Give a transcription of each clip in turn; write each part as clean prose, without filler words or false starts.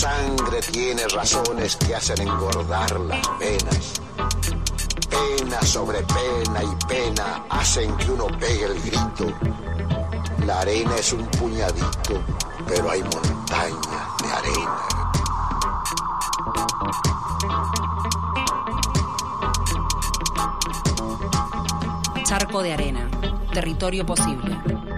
sangre tiene razones que hacen engordar las penas. Pena sobre pena y pena hacen que uno pegue el grito. La arena es un puñadito, pero hay montañas de arena. Charco de arena, territorio posible.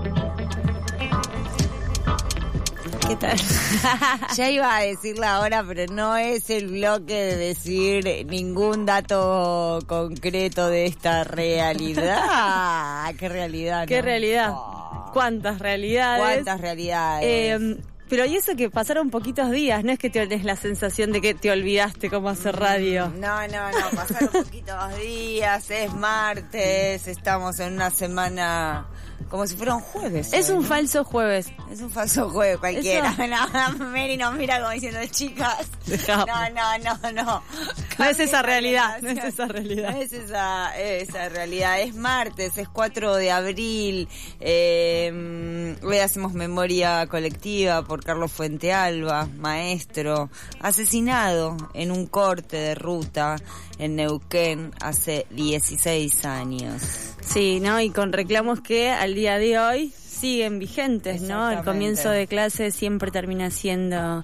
¿Qué tal? Ya iba a decir la hora, pero no es el bloque de decir ningún dato concreto de esta realidad. ¿Qué realidad? ¿No? ¿Qué realidad? Oh. ¿Cuántas realidades? ¿Cuántas realidades? Pero y eso que pasaron poquitos días, no es que tienes la sensación de que te olvidaste cómo hacer radio. No, pasaron poquitos días, es martes, estamos en una semana como si fuera un jueves. Es un falso jueves. Es un falso jueves cualquiera. Eso. No, Mary nos mira como diciendo, chicas, no. No es esa realidad, No es esa realidad. Es martes, es 4 de abril. Hoy hacemos memoria colectiva por Carlos Fuentealba, maestro, asesinado en un corte de ruta en Neuquén hace 16 años. Sí, ¿no? Y con reclamos que al día de hoy siguen vigentes, ¿no? El comienzo de clase siempre termina siendo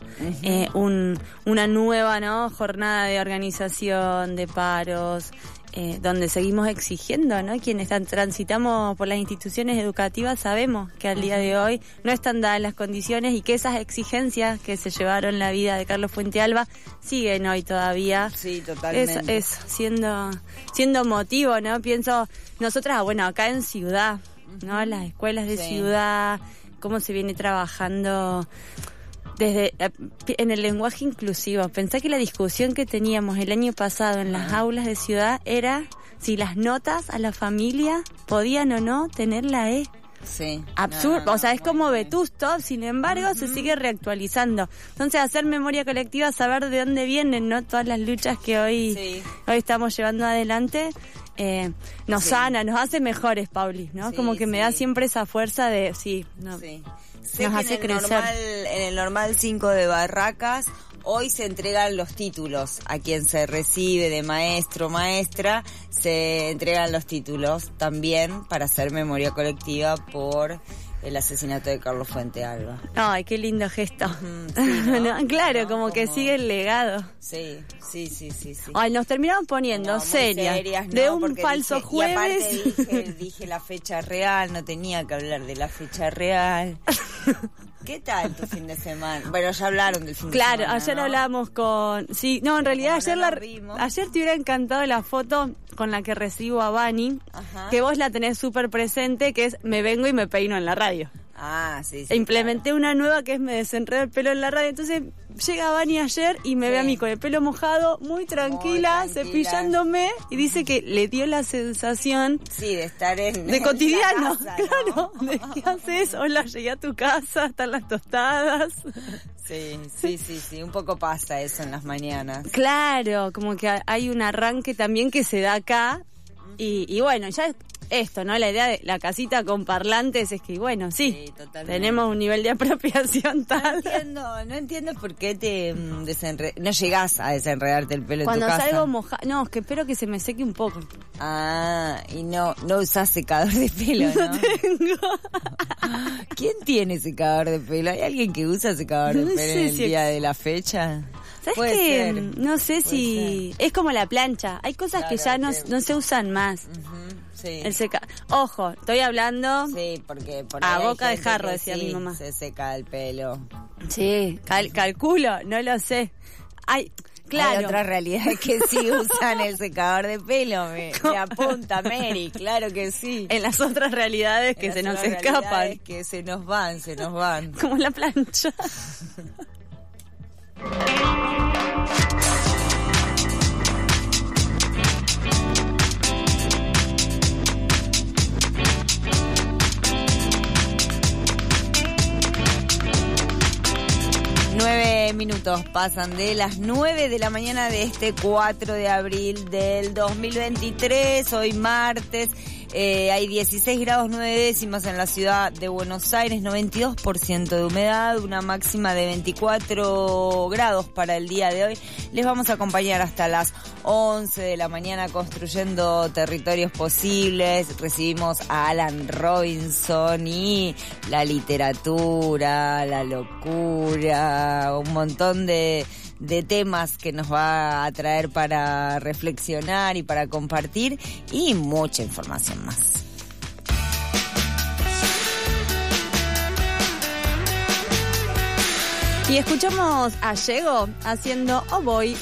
una nueva, ¿no? Jornada de organización, de paros, donde seguimos exigiendo, ¿no? Quienes transitamos por las instituciones educativas sabemos que al día de hoy no están dadas las condiciones y que esas exigencias que se llevaron la vida de Carlos Fuentealba siguen hoy todavía. Sí, totalmente. Es siendo motivo, ¿no? Pienso, nosotras, bueno, acá en Ciudad, ¿no? Las escuelas de Ciudad, cómo se viene trabajando desde en el lenguaje inclusivo. Pensé que la discusión que teníamos el año pasado en las aulas de Ciudad era si las notas a la familia podían o no tener la E. Sí. Absurdo, o sea, es como vetusto, sin embargo, se sigue reactualizando. Entonces, hacer memoria colectiva, saber de dónde vienen, ¿no? Todas las luchas que hoy estamos llevando adelante, nos sana, nos hace mejores, Pauli, ¿no? Como que me da siempre esa fuerza de, nos hace crecer. En el normal 5 de Barracas, hoy se entregan los títulos a quien se recibe de maestro, maestra, se entregan los títulos también para hacer memoria colectiva por el asesinato de Carlos Fuentealba. Ay, qué lindo gesto. ¿No? Claro, como que sigue el legado. Sí. Ay, nos terminamos poniendo serias de un falso jueves. Y aparte dije la fecha real, no tenía que hablar de la fecha real. ¿Qué tal tu fin de semana? Bueno, ya hablaron del fin de semana. Claro, ayer hablábamos con... Sí, no, en realidad ayer te hubiera encantado la foto con la que recibo a Vani, que vos la tenés súper presente, que es me vengo y me peino en la radio. Ah, sí. Implementé una nueva que es me desenredo el pelo en la radio. Entonces llega Vani ayer y me ve a mí con el pelo mojado, muy tranquila, cepillándome, y dice que le dio la sensación de estar de cotidiano, casa, claro, ¿no? de ¿qué haces? Hola, llegué a tu casa, están las tostadas. Sí, un poco pasa eso en las mañanas. Claro, como que hay un arranque también que se da acá, y bueno, ya esto, ¿no? La idea de la casita con parlantes es que, bueno, sí tenemos un nivel de apropiación tal. No entiendo por qué te no llegás a desenredarte el pelo cuando en tu casa. Cuando salgo mojada, no, es que espero que se me seque un poco. Ah, y no usás secador de pelo, ¿no? No tengo. ¿Quién tiene secador de pelo? ¿Hay alguien que usa secador de pelo en el día de la fecha? ¿Sabes qué? No sé si... Es como la plancha. Hay cosas que ya no se usan más. Sí. Ojo, estoy hablando... Sí, porque por a ahí boca hay de jarro, que decía mi mamá. Se seca el pelo. Sí, calculo, no lo sé. Claro. Hay otras realidades que sí usan el secador de pelo, me apunta Mary, claro que sí. En las otras realidades que se nos escapan. Que se nos van. Como la plancha. Minutos pasan de las 9 de la mañana de este 4 de abril del 2023, hoy martes. Hay 16 grados 9 décimas en la ciudad de Buenos Aires, 92% de humedad, una máxima de 24 grados para el día de hoy. Les vamos a acompañar hasta las 11 de la mañana construyendo territorios posibles. Recibimos a Alan Robinson y la literatura, la locura, un montón de temas que nos va a traer para reflexionar y para compartir, y mucha información más. Y escuchamos a Yego haciendo Oh Boy.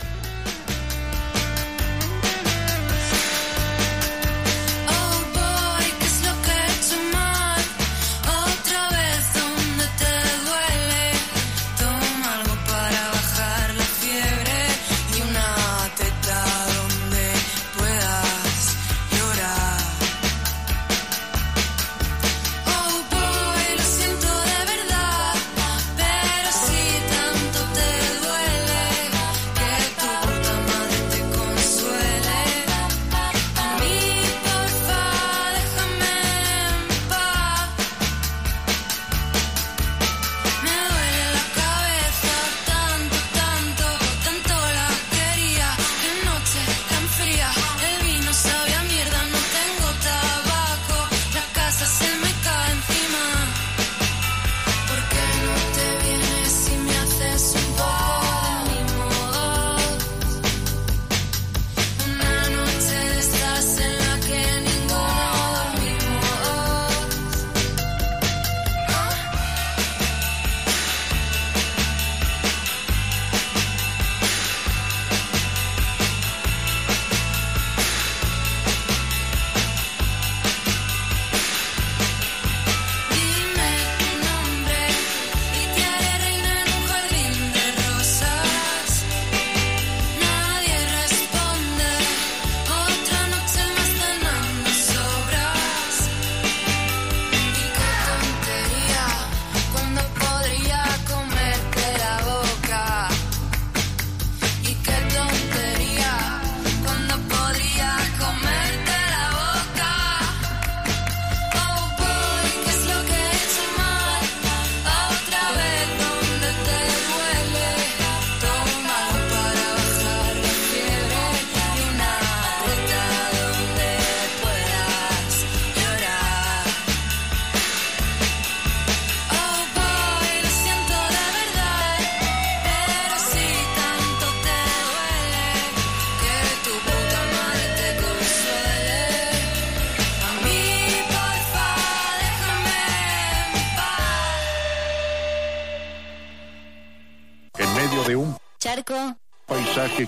Paisaje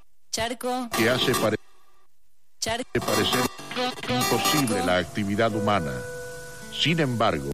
que hace parecer imposible la actividad humana. Sin embargo,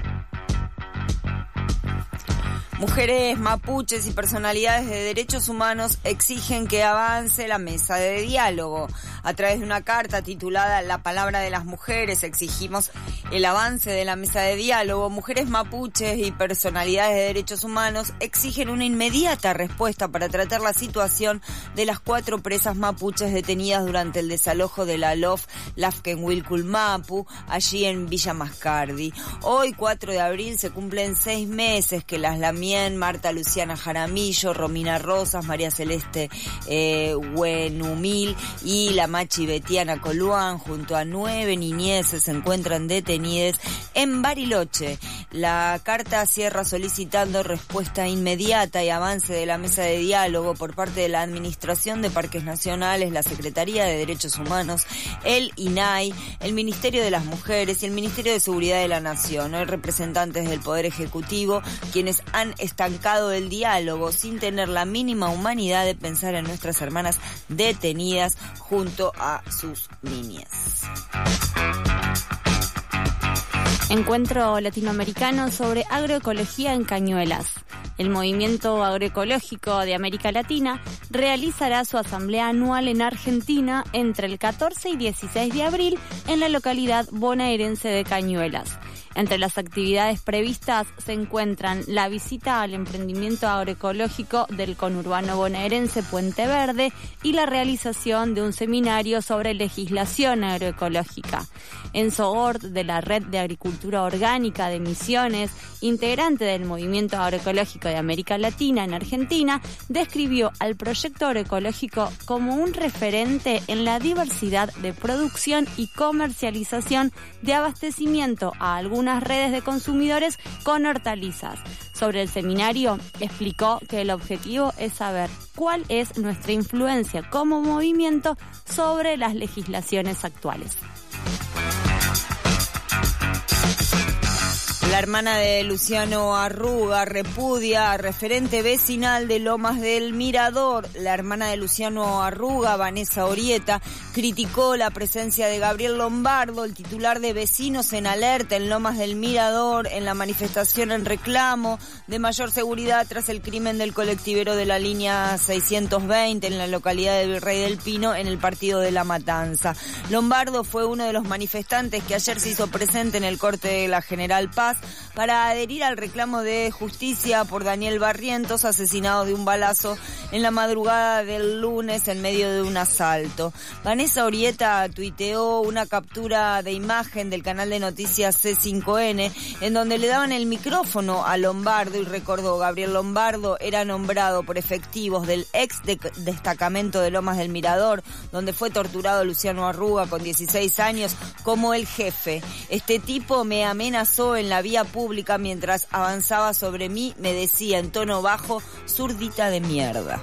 mujeres mapuches y personalidades de derechos humanos exigen que avance la mesa de diálogo. A través de una carta titulada La palabra de las mujeres, exigimos el avance de la mesa de diálogo. Mujeres mapuches y personalidades de derechos humanos exigen una inmediata respuesta para tratar la situación de las 4 presas mapuches detenidas durante el desalojo de la LOF Lafkenwilculmapu, allí en Villa Mascardi. Hoy, 4 de abril, se cumplen 6 meses que las Lamien, Marta Luciana Jaramillo, Romina Rosas, María Celeste Huenumil y la Machi Betiana Coluán, junto a 9 niñeces, se encuentran detenidas en Bariloche. La carta cierra solicitando respuesta inmediata y avance de la mesa de diálogo por parte de la Administración de Parques Nacionales, la Secretaría de Derechos Humanos, el INAI, el Ministerio de las Mujeres y el Ministerio de Seguridad de la Nación. Hay representantes del Poder Ejecutivo quienes han estancado el diálogo sin tener la mínima humanidad de pensar en nuestras hermanas detenidas junto a sus niñas. Encuentro latinoamericano sobre agroecología en Cañuelas. El Movimiento Agroecológico de América Latina realizará su asamblea anual en Argentina entre el 14 y 16 de abril en la localidad bonaerense de Cañuelas. Entre las actividades previstas se encuentran la visita al emprendimiento agroecológico del conurbano bonaerense Puente Verde y la realización de un seminario sobre legislación agroecológica. Enzo Gort, de la Red de Agricultura Orgánica de Misiones, integrante del Movimiento Agroecológico de América Latina en Argentina, describió al proyecto agroecológico como un referente en la diversidad de producción y comercialización de abastecimiento a algunas redes de consumidores con hortalizas. Sobre el seminario, explicó que el objetivo es saber cuál es nuestra influencia como movimiento sobre las legislaciones actuales. La hermana de Luciano Arruga repudia a referente vecinal de Lomas del Mirador. La hermana de Luciano Arruga, Vanessa Orieta, criticó la presencia de Gabriel Lombardo, el titular de Vecinos en Alerta en Lomas del Mirador, en la manifestación en reclamo de mayor seguridad tras el crimen del colectivero de la línea 620 en la localidad de Virrey del Pino, en el partido de La Matanza. Lombardo fue uno de los manifestantes que ayer se hizo presente en el corte de la General Paz para adherir al reclamo de justicia por Daniel Barrientos, asesinado de un balazo en la madrugada del lunes en medio de un asalto. Vanessa Orieta tuiteó una captura de imagen del canal de noticias C5N en donde le daban el micrófono a Lombardo y recordó: Gabriel Lombardo era nombrado por efectivos del ex destacamento de Lomas del Mirador, donde fue torturado Luciano Arruga con 16 años, como el jefe. Este tipo me amenazó en la vía pública mientras avanzaba sobre mí, me decía en tono bajo: zurdita de mierda.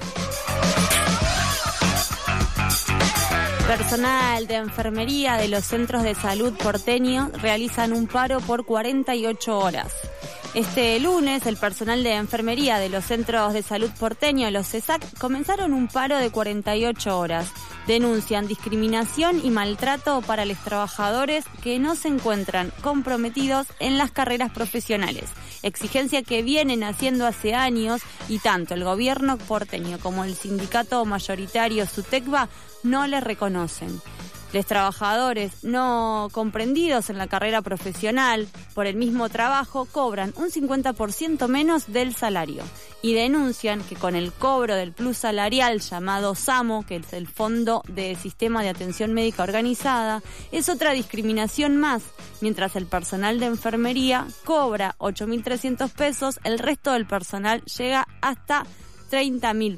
Personal de enfermería de los centros de salud porteños realizan un paro por 48 horas. Este lunes, el personal de enfermería de los centros de salud porteños, los CESAC, comenzaron un paro de 48 horas. Denuncian discriminación y maltrato para los trabajadores que no se encuentran comprometidos en las carreras profesionales. Exigencia que vienen haciendo hace años y tanto el gobierno porteño como el sindicato mayoritario SUTECBA no le reconocen. Los trabajadores no comprendidos en la carrera profesional por el mismo trabajo cobran un 50% menos del salario y denuncian que con el cobro del plus salarial llamado SAMO, que es el Fondo de Sistema de Atención Médica Organizada, es otra discriminación más. Mientras el personal de enfermería cobra 8.300 pesos, el resto del personal llega hasta 83.000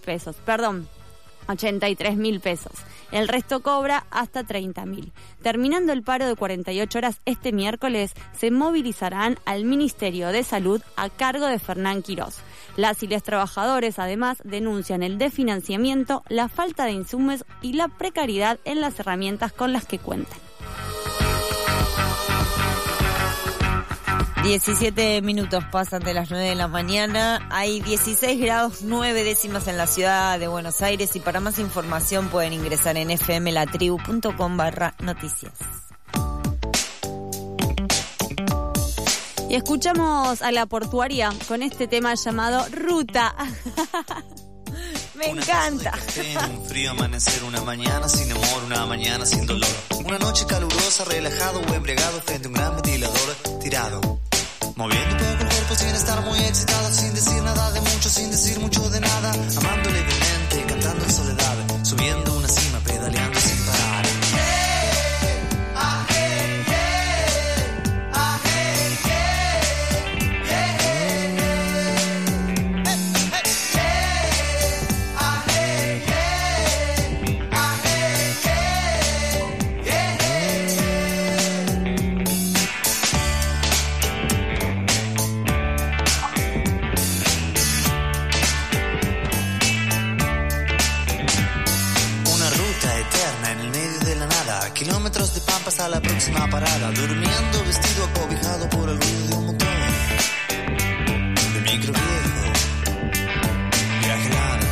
pesos. El resto cobra hasta 30.000. Terminando el paro de 48 horas este miércoles, se movilizarán al Ministerio de Salud a cargo de Fernán Quirós. Las y los trabajadores además denuncian el desfinanciamiento, la falta de insumos y la precariedad en las herramientas con las que cuentan. 17 minutos pasan de las 9 de la mañana. Hay 16 grados 9 décimas en la ciudad de Buenos Aires y para más información pueden ingresar en fmlatribu.com/noticias. Y escuchamos a La Portuaria con este tema llamado Ruta. Me encanta. Un frío amanecer, una mañana sin amor, una mañana sin dolor. Una noche calurosa, relajado o embriagado frente a un gran ventilador tirado. Moviendo un poco el cuerpo sin estar muy excitado, sin decir nada de mucho, sin decir mucho de nada. Amando levemente, cantando en soledad, subiendo una cima, pedaleando sin parar. Kilómetros de pampas a la próxima parada, durmiendo vestido acobijado por el ruido de un motor de micro viejo, viaje largo.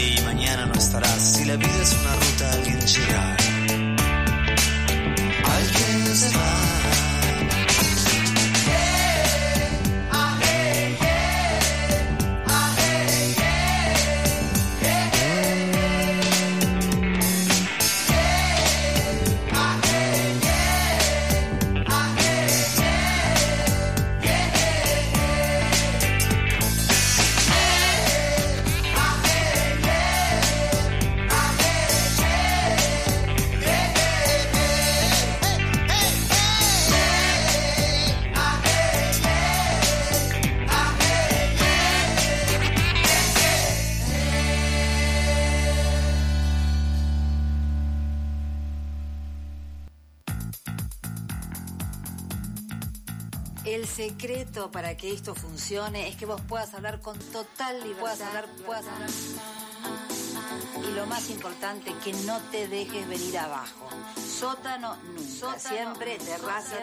y mañana no estarás. Si la vida es una ruta, alguien llega. Alguien se va. El secreto para que esto funcione es que vos puedas hablar con total libertad. Puedas hablar. Y lo más importante, que no te dejes venir abajo. Sótano nunca. Siempre terraza.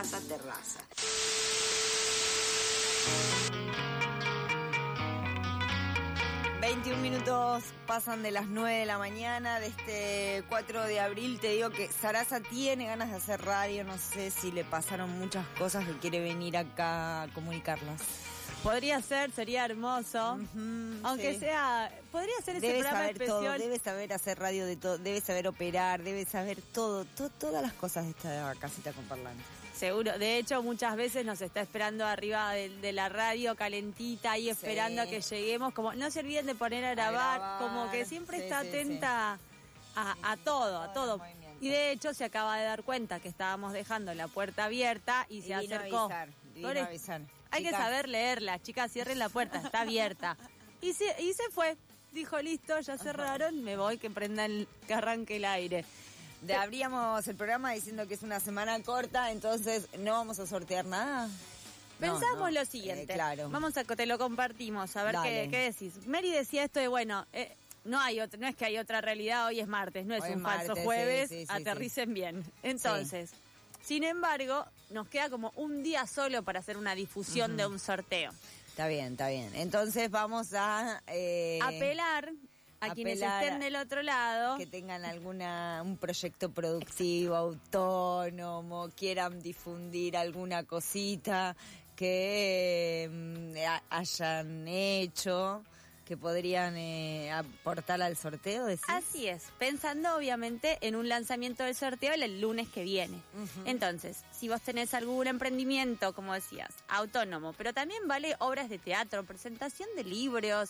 21 minutos pasan de las 9 de la mañana de este 4 de abril. Te digo que Sarasa tiene ganas de hacer radio. No sé si le pasaron muchas cosas que quiere venir acá a comunicarlas. Podría ser, sería hermoso. Aunque sí. sea, podría ser ese programa saber especial. todo, debe saber hacer radio de todo, debe saber operar, debe saber todo, todas las cosas de esta casita con parlantes. Seguro, de hecho muchas veces nos está esperando arriba de la radio calentita y esperando a que lleguemos, como no se olviden de poner a grabar, como que siempre está atenta a todo. Y de hecho se acaba de dar cuenta que estábamos dejando la puerta abierta y se acercó. Vino a avisar. Hay que saber leerla, chicas, cierren la puerta, está abierta. Y se fue, dijo, listo, ya cerraron, me voy, que arranque el aire. Abríamos el programa diciendo que es una semana corta, entonces no vamos a sortear nada. Pensamos lo siguiente, claro. Te lo compartimos, a ver qué decís. Mary decía esto de, no es que hay otra realidad, hoy es martes, no es un falso jueves, aterricen bien. Entonces, sin embargo, nos queda como un día solo para hacer una difusión de un sorteo. Está bien. Entonces vamos a apelar a quienes estén del otro lado, que tengan un proyecto productivo, autónomo, quieran difundir alguna cosita que hayan hecho, que podrían aportar al sorteo. ¿Decís? Así es, pensando obviamente en un lanzamiento del sorteo el lunes que viene. Entonces, si vos tenés algún emprendimiento, como decías, autónomo, pero también vale obras de teatro, presentación de libros.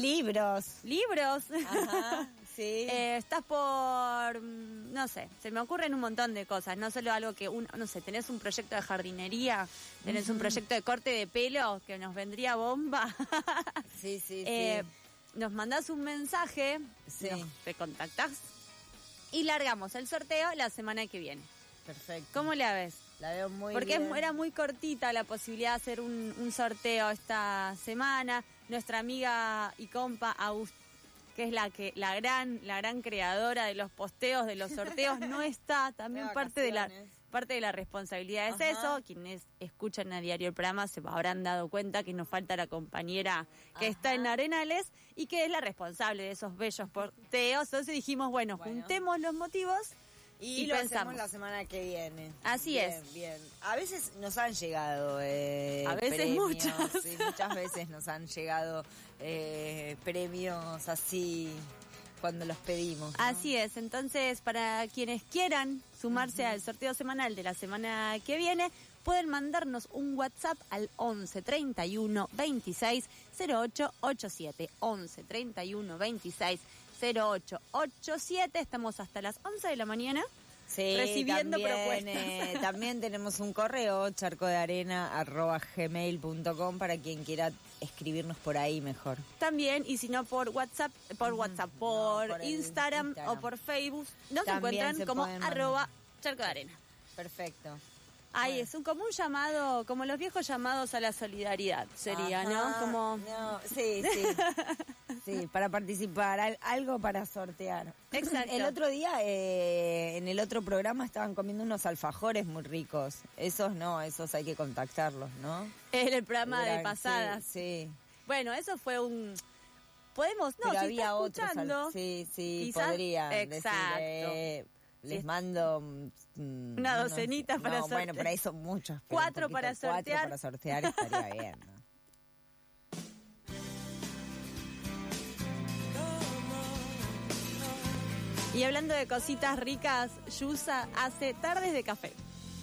Ajá, sí. Estás por, no sé, se me ocurren un montón de cosas, no solo algo que, tenés un proyecto de jardinería, tenés un proyecto de corte de pelo que nos vendría bomba. Sí. Nos mandás un mensaje, te contactás y largamos el sorteo la semana que viene. Perfecto. ¿Cómo la ves? La veo muy Porque bien. Era muy cortita la posibilidad de hacer un sorteo esta semana. Nuestra amiga y compa que es la gran creadora de los posteos, de los sorteos, no está. También parte de la responsabilidad es eso. Quienes escuchan a diario el programa se habrán dado cuenta que nos falta la compañera que está en Arenales y que es la responsable de esos bellos posteos. Entonces dijimos, bueno, juntemos los motivos y lo pensamos. hacemos la semana que viene. Así es. Bien. A veces nos han llegado a veces premios, muchas. Sí, muchas veces nos han llegado premios así cuando los pedimos, ¿no? Así es. Entonces, para quienes quieran sumarse al sorteo semanal de la semana que viene, pueden mandarnos un WhatsApp al 11 31 26 08 87. 11 31 26 0887. Estamos hasta las 11 de la mañana recibiendo propuestas. También tenemos un correo, charcodearena@gmail.com, para quien quiera escribirnos por ahí mejor. También, y si no por WhatsApp, por Instagram o por Facebook, nos encuentran como @charcodearena. Perfecto. Ahí es como un llamado, como los viejos llamados a la solidaridad, sería, ¿no? Sí, para participar, algo para sortear. Exacto. El otro día, en el otro programa, estaban comiendo unos alfajores muy ricos. Esos hay que contactarlos, ¿no? En el programa de pasadas. Sí. Bueno, eso fue un podemos, no, pero si había está otros. escuchando, Sí, quizás, podrían exacto. decir, les mando una docenita para sortear. Bueno, por ahí son muchos. 4 para sortear. 4 para sortear estaría bien, ¿no? Y hablando de cositas ricas, Yusa hace tardes de café.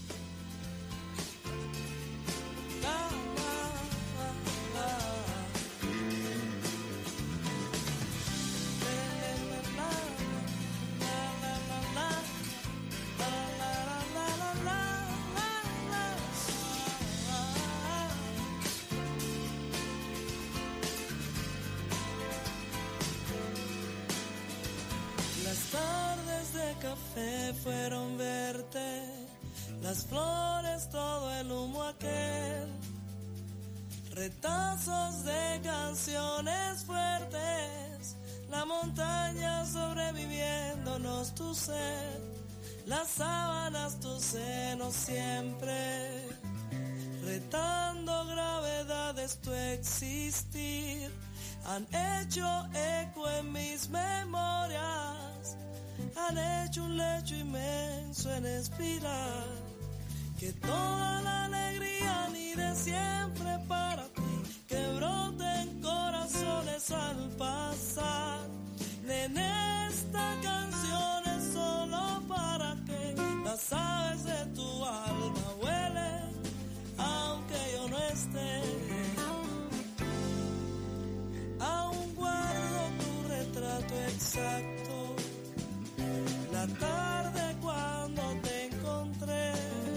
Las tardes de café fueron verte, las flores, todo el humo aquel, retazos de canciones fuertes, la montaña sobreviviéndonos, tu sed, las sábanas, tu seno siempre, retando gravedades tu existir. Han hecho eco en mis memorias, han hecho un lecho inmenso en espiral, que toda la alegría ni de siempre para ti, que broten corazones al pasar. Nene, esta canción es solo para que las aves de tu alma vuelen, aunque yo no esté. Aún guardo tu retrato exacto, la tarde cuando te encontré.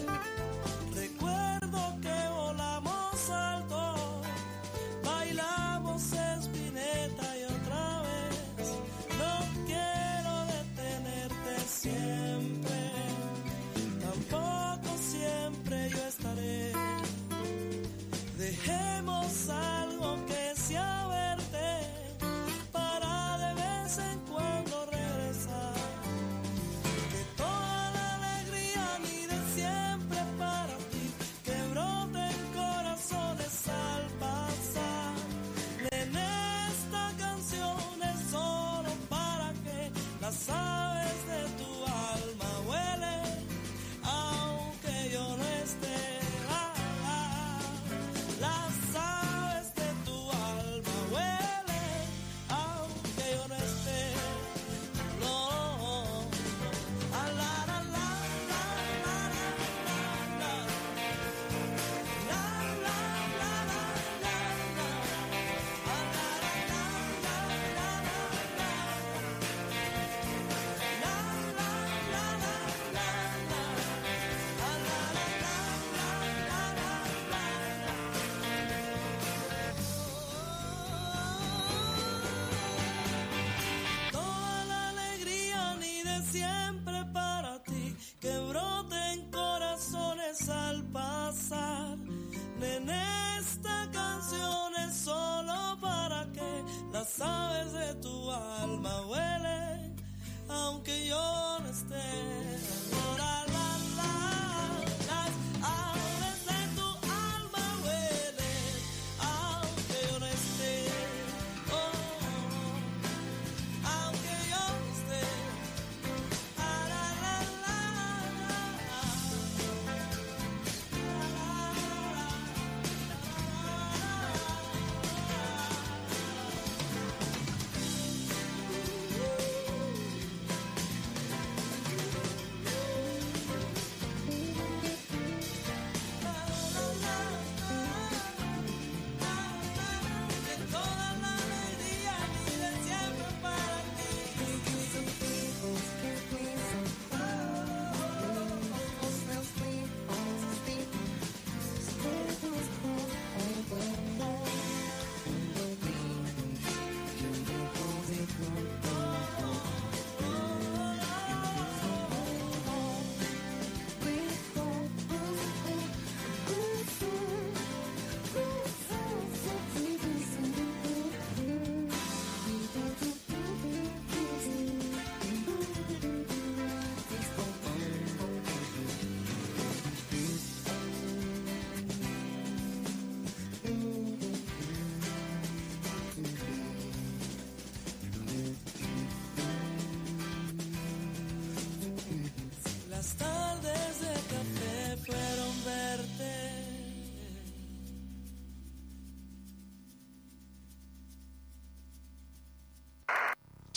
Recuerdo que volamos alto, bailamos espineta y otra vez. No quiero detenerte siempre, tampoco siempre yo estaré. Dejemos algo que sea verte, para de vez en cuando regresar. Que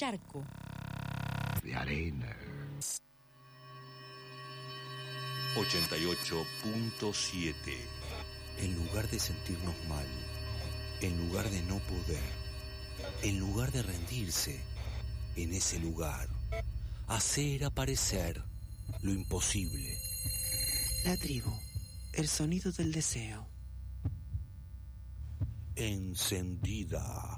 charco. De arena. 88.7. En lugar de sentirnos mal, en lugar de no poder, en lugar de rendirse, en ese lugar, hacer aparecer lo imposible. La tribu, el sonido del deseo. Encendida.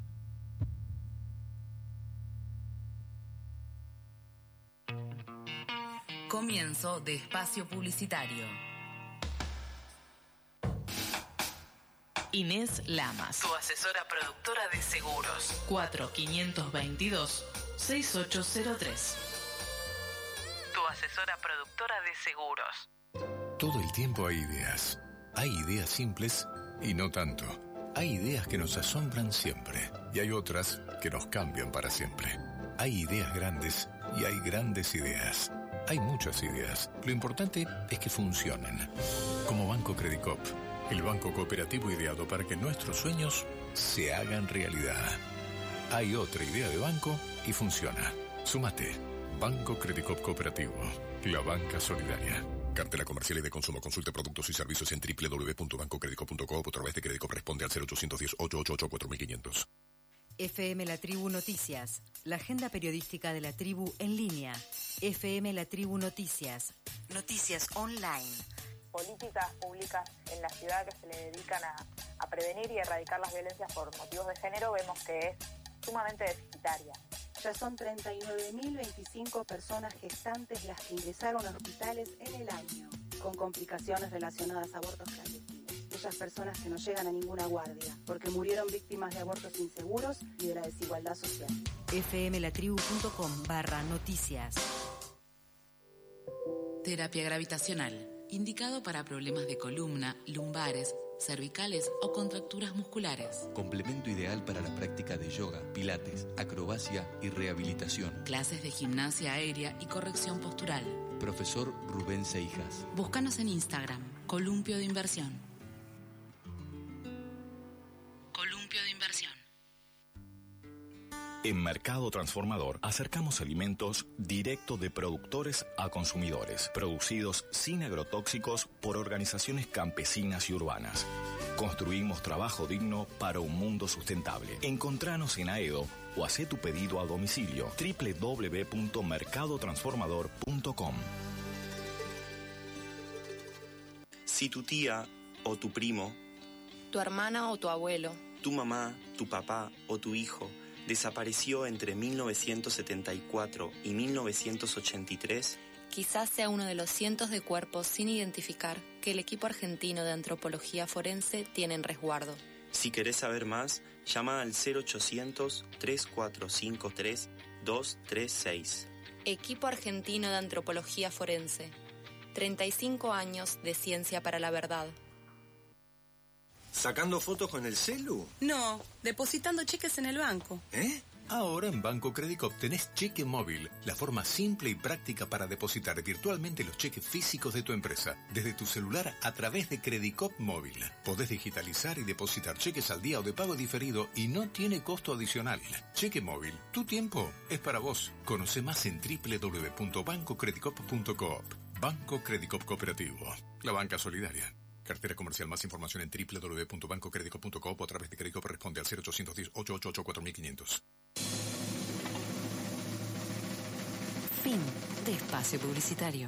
Comienzo de espacio publicitario. Inés Lamas, tu asesora productora de seguros. 4522-6803. Tu asesora productora de seguros. Todo el tiempo hay ideas. Hay ideas simples y no tanto. Hay ideas que nos asombran siempre y hay otras que nos cambian para siempre. Hay ideas grandes y hay grandes ideas. Hay muchas ideas. Lo importante es que funcionen. Como Banco Credicop, el banco cooperativo ideado para que nuestros sueños se hagan realidad. Hay otra idea de banco y funciona. Súmate. Banco Credicop Cooperativo. La banca solidaria. Cartela comercial y de consumo. Consulte productos y servicios en www.bancocredico.co o a través de Credicop. Responde al 0810-888-4500. FM La Tribu Noticias, la agenda periodística de la tribu en línea. FM La Tribu Noticias, noticias online. Políticas públicas en la ciudad que se le dedican a prevenir y erradicar las violencias por motivos de género, vemos que es sumamente deficitaria. Ya son 39.025 personas gestantes las que ingresaron a hospitales en el año, con complicaciones relacionadas a abortos clandestinos. Aquellas personas que no llegan a ninguna guardia, porque murieron víctimas de abortos inseguros y de la desigualdad social. fmlatribu.com/noticias. Terapia gravitacional, indicado para problemas de columna, lumbares, cervicales o contracturas musculares. Complemento ideal para la práctica de yoga, pilates, acrobacia y rehabilitación. Clases de gimnasia aérea y corrección postural. Profesor Rubén Seijas. Búscanos en Instagram, Columpio de Inversión. Columpio de Inversión. En Mercado Transformador acercamos alimentos directo de productores a consumidores, producidos sin agrotóxicos por organizaciones campesinas y urbanas. Construimos trabajo digno para un mundo sustentable. Encontranos en Aedo o haz tu pedido a domicilio www.mercadotransformador.com. Si tu tía o tu primo, tu hermana o tu abuelo, tu mamá, tu papá o tu hijo desapareció entre 1974 y 1983, quizás sea uno de los cientos de cuerpos sin identificar que el equipo argentino de antropología forense tiene en resguardo. Si querés saber más, llama al 0800-3453-236. Equipo argentino de antropología forense. 35 años de ciencia para la verdad. ¿Sacando fotos con el celu? No, depositando cheques en el banco. ¿Eh? Ahora en Banco Credicop tenés cheque móvil, la forma simple y práctica para depositar virtualmente los cheques físicos de tu empresa, desde tu celular a través de Credicop Móvil. Podés digitalizar y depositar cheques al día o de pago diferido y no tiene costo adicional. Cheque móvil, tu tiempo es para vos. Conoce más en www.bancocredicop.coop. Banco Credicop Cooperativo, la banca solidaria. Cartera comercial. Más información en www.bancocredico.com o a través de Credicop. Responde al 0810-888-4500. Fin de espacio publicitario.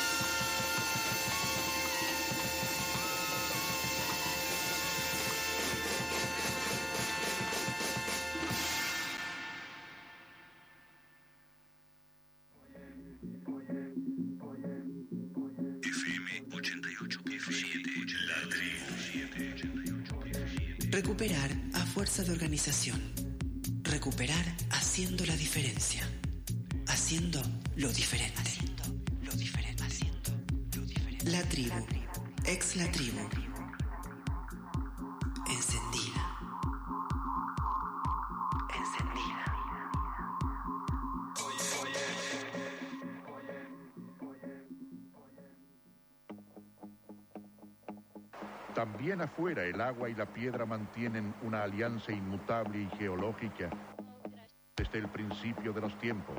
Recuperar a fuerza de organización. Recuperar haciendo la diferencia. Haciendo lo diferente. La tribu. Ex la tribu. Encendida. También afuera el agua y la piedra mantienen una alianza inmutable y geológica. Desde desde el principio de los tiempos.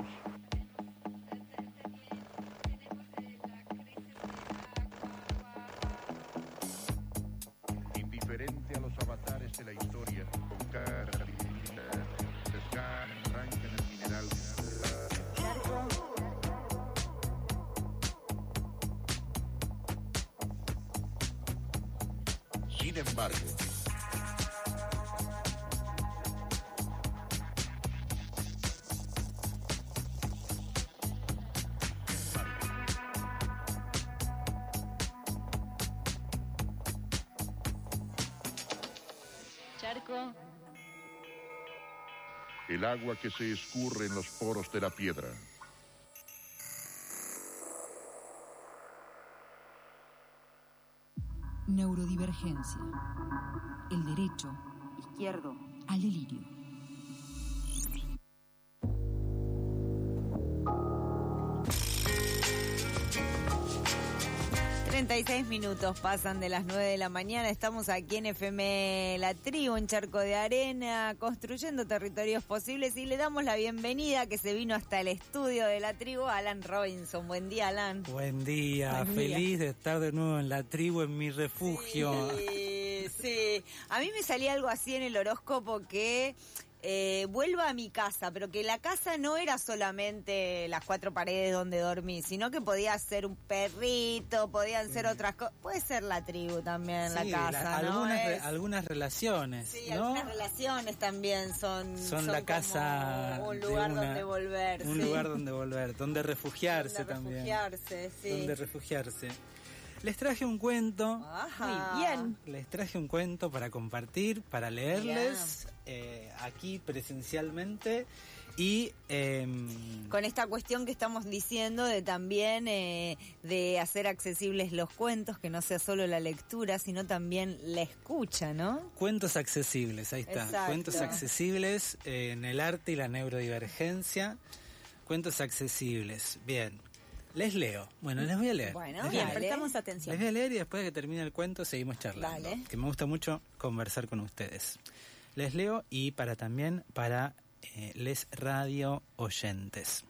Indiferente a los avatares de la historia, con cada arranca en el mineral. Sin embargo, Charco. el agua que se escurre en los poros de la piedra. Neurodivergencia. El derecho izquierdo al delirio. Minutos pasan de las 9 de la mañana. Estamos aquí en FM La Tribu, en Charco de Arena, construyendo territorios posibles, y le damos la bienvenida, que se vino hasta el estudio de La Tribu, a Alan Robinson. Buen día, Alan. Buen día, feliz de estar de nuevo en La Tribu, en mi refugio. Sí. A mí me salía algo así en el horóscopo, que vuelva a mi casa, pero que la casa no era solamente las cuatro paredes donde dormí, sino que podía ser un perrito, podían ser otras cosas. Puede ser la tribu también, sí, la casa, ¿no? Algunas relaciones, sí, ¿no? Algunas relaciones también son la casa, un lugar donde volver. Un lugar donde volver, donde refugiarse también. Donde refugiarse. Les traje un cuento. Ajá. Muy bien. Les traje un cuento para compartir, para leerles aquí presencialmente. Y con esta cuestión que estamos diciendo de también de hacer accesibles los cuentos, que no sea solo la lectura, sino también la escucha, ¿no? Cuentos accesibles, ahí está. Exacto. Cuentos accesibles en el arte y la neurodivergencia. Cuentos accesibles. Bien. Les leo. Bueno, les voy a leer. Bueno, bien, prestamos atención. Les voy a leer y después de que termine el cuento seguimos charlando. Dale. Que me gusta mucho conversar con ustedes. Les leo y para les radio oyentes.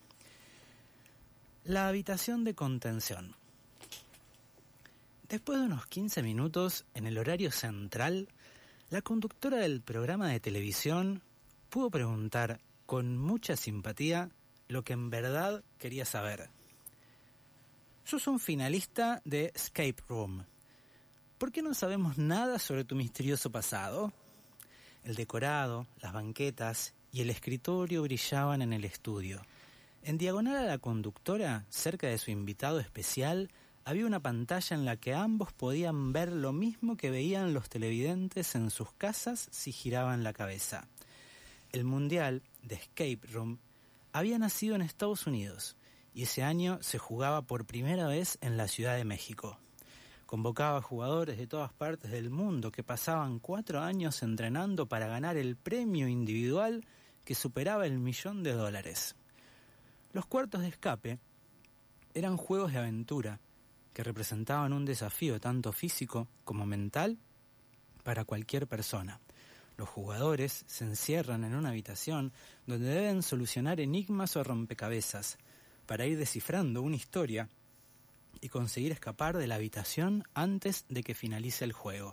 La habitación de contención. Después de unos 15 minutos en el horario central, la conductora del programa de televisión pudo preguntar con mucha simpatía lo que en verdad quería saber. Sos un finalista de Escape Room. ¿Por qué no sabemos nada sobre tu misterioso pasado? El decorado, las banquetas y el escritorio brillaban en el estudio. En diagonal a la conductora, cerca de su invitado especial, había una pantalla en la que ambos podían ver lo mismo que veían los televidentes en sus casas si giraban la cabeza. El mundial de Escape Room había nacido en Estados Unidos, y ese año se jugaba por primera vez en la Ciudad de México. Convocaba a jugadores de todas partes del mundo que pasaban 4 años entrenando para ganar el premio individual que superaba el $1.000.000. Los cuartos de escape eran juegos de aventura que representaban un desafío tanto físico como mental para cualquier persona. Los jugadores se encierran en una habitación donde deben solucionar enigmas o rompecabezas para ir descifrando una historia y conseguir escapar de la habitación antes de que finalice el juego.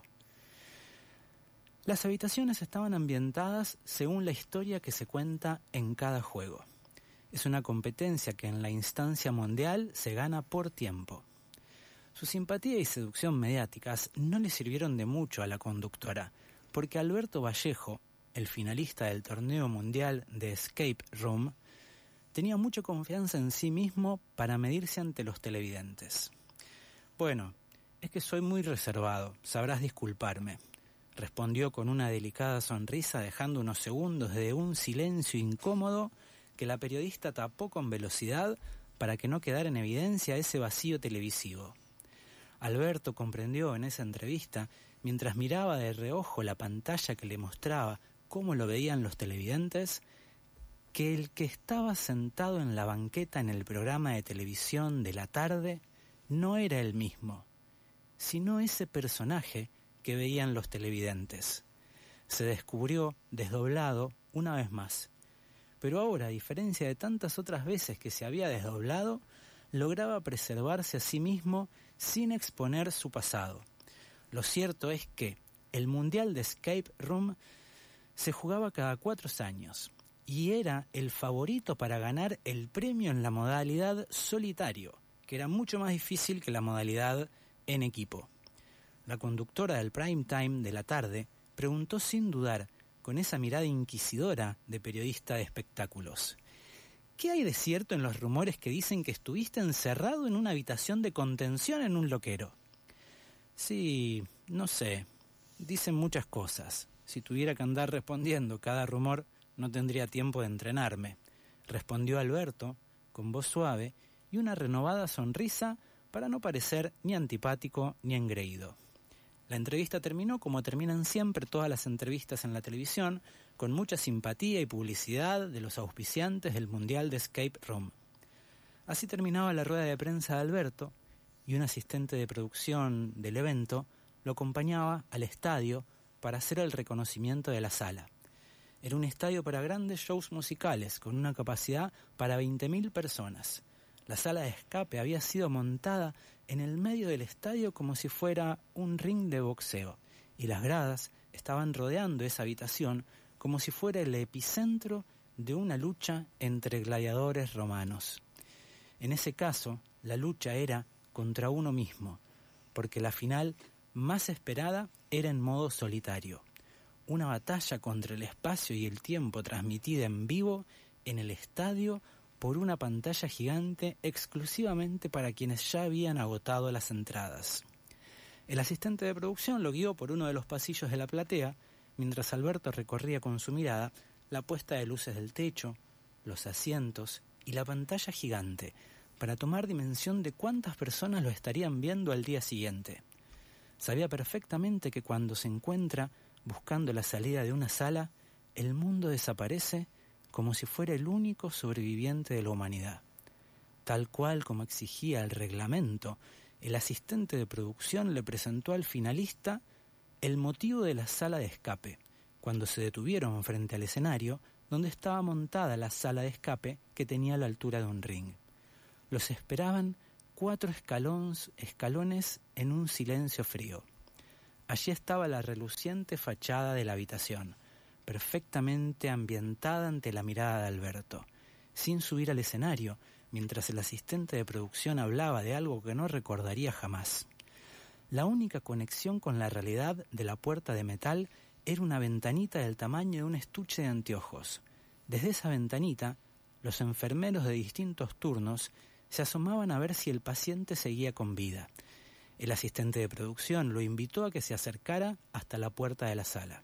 Las habitaciones estaban ambientadas según la historia que se cuenta en cada juego. Es una competencia que en la instancia mundial se gana por tiempo. Su simpatía y seducción mediáticas no le sirvieron de mucho a la conductora, porque Alberto Vallejo, el finalista del torneo mundial de Escape Room, tenía mucha confianza en sí mismo para medirse ante los televidentes. Bueno, es que soy muy reservado, sabrás disculparme, respondió con una delicada sonrisa, dejando unos segundos de un silencio incómodo que la periodista tapó con velocidad para que no quedara en evidencia ese vacío televisivo. Alberto comprendió en esa entrevista, mientras miraba de reojo la pantalla que le mostraba cómo lo veían los televidentes, que el que estaba sentado en la banqueta en el programa de televisión de la tarde no era el mismo, sino ese personaje que veían los televidentes. Se descubrió desdoblado una vez más, pero ahora, a diferencia de tantas otras veces que se había desdoblado, lograba preservarse a sí mismo sin exponer su pasado. Lo cierto es que el Mundial de Escape Room se jugaba cada 4 años y era el favorito para ganar el premio en la modalidad solitario, que era mucho más difícil que la modalidad en equipo. La conductora del prime time de la tarde preguntó sin dudar, con esa mirada inquisidora de periodista de espectáculos: ¿qué hay de cierto en los rumores que dicen que estuviste encerrado en una habitación de contención en un loquero? Sí, no sé, dicen muchas cosas. Si tuviera que andar respondiendo cada rumor, no tendría tiempo de entrenarme, respondió Alberto, con voz suave y una renovada sonrisa para no parecer ni antipático ni engreído. La entrevista terminó como terminan siempre todas las entrevistas en la televisión, con mucha simpatía y publicidad de los auspiciantes del Mundial de Escape Room. Así terminaba la rueda de prensa de Alberto, y un asistente de producción del evento lo acompañaba al estadio para hacer el reconocimiento de la sala. Era un estadio para grandes shows musicales, con una capacidad para 20.000 personas. La sala de escape había sido montada en el medio del estadio como si fuera un ring de boxeo, y las gradas estaban rodeando esa habitación como si fuera el epicentro de una lucha entre gladiadores romanos. En ese caso, la lucha era contra uno mismo, porque la final más esperada era en modo solitario. Una batalla contra el espacio y el tiempo transmitida en vivo en el estadio por una pantalla gigante exclusivamente para quienes ya habían agotado las entradas. El asistente de producción lo guió por uno de los pasillos de la platea, mientras Alberto recorría con su mirada la puesta de luces del techo, los asientos y la pantalla gigante, para tomar dimensión de cuántas personas lo estarían viendo al día siguiente. Sabía perfectamente que cuando se encuentra buscando la salida de una sala, el mundo desaparece como si fuera el único sobreviviente de la humanidad. Tal cual como exigía el reglamento, el asistente de producción le presentó al finalista el motivo de la sala de escape, cuando se detuvieron frente al escenario donde estaba montada la sala de escape que tenía la altura de un ring. Los esperaban 4 escalones en un silencio frío. Allí estaba la reluciente fachada de la habitación, perfectamente ambientada ante la mirada de Alberto, sin subir al escenario, mientras el asistente de producción hablaba de algo que no recordaría jamás. La única conexión con la realidad de la puerta de metal era una ventanita del tamaño de un estuche de anteojos. Desde esa ventanita, los enfermeros de distintos turnos se asomaban a ver si el paciente seguía con vida. El asistente de producción lo invitó a que se acercara hasta la puerta de la sala.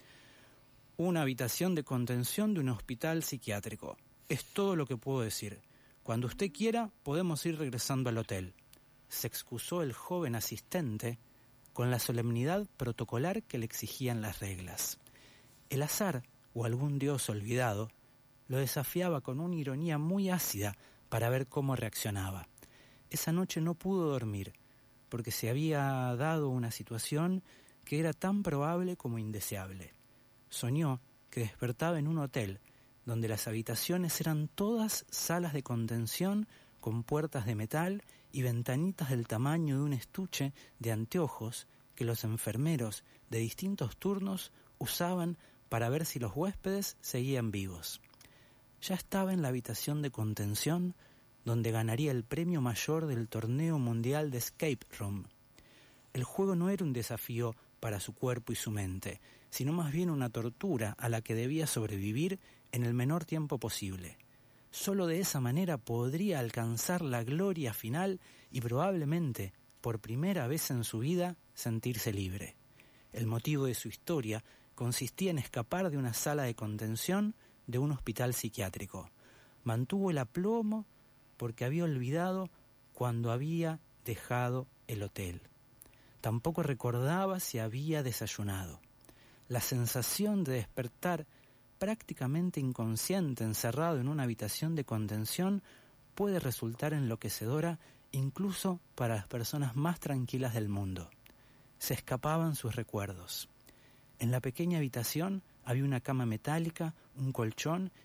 Una habitación de contención de un hospital psiquiátrico. Es todo lo que puedo decir. Cuando usted quiera, podemos ir regresando al hotel, se excusó el joven asistente con la solemnidad protocolar que le exigían las reglas. El azar, o algún dios olvidado, lo desafiaba con una ironía muy ácida para ver cómo reaccionaba. Esa noche no pudo dormir, porque se había dado una situación que era tan probable como indeseable. Soñó que despertaba en un hotel donde las habitaciones eran todas salas de contención con puertas de metal y ventanitas del tamaño de un estuche de anteojos que los enfermeros de distintos turnos usaban para ver si los huéspedes seguían vivos. Ya estaba en la habitación de contención donde ganaría el premio mayor del torneo mundial de Escape Room. El juego no era un desafío para su cuerpo y su mente, sino más bien una tortura a la que debía sobrevivir en el menor tiempo posible. Solo de esa manera podría alcanzar la gloria final y probablemente, por primera vez en su vida, sentirse libre. El motivo de su historia consistía en escapar de una sala de contención de un hospital psiquiátrico. Mantuvo el aplomo porque había olvidado cuando había dejado el hotel. Tampoco recordaba si había desayunado. La sensación de despertar prácticamente inconsciente encerrado en una habitación de contención puede resultar enloquecedora incluso para las personas más tranquilas del mundo. Se escapaban sus recuerdos. En la pequeña habitación había una cama metálica, un colchón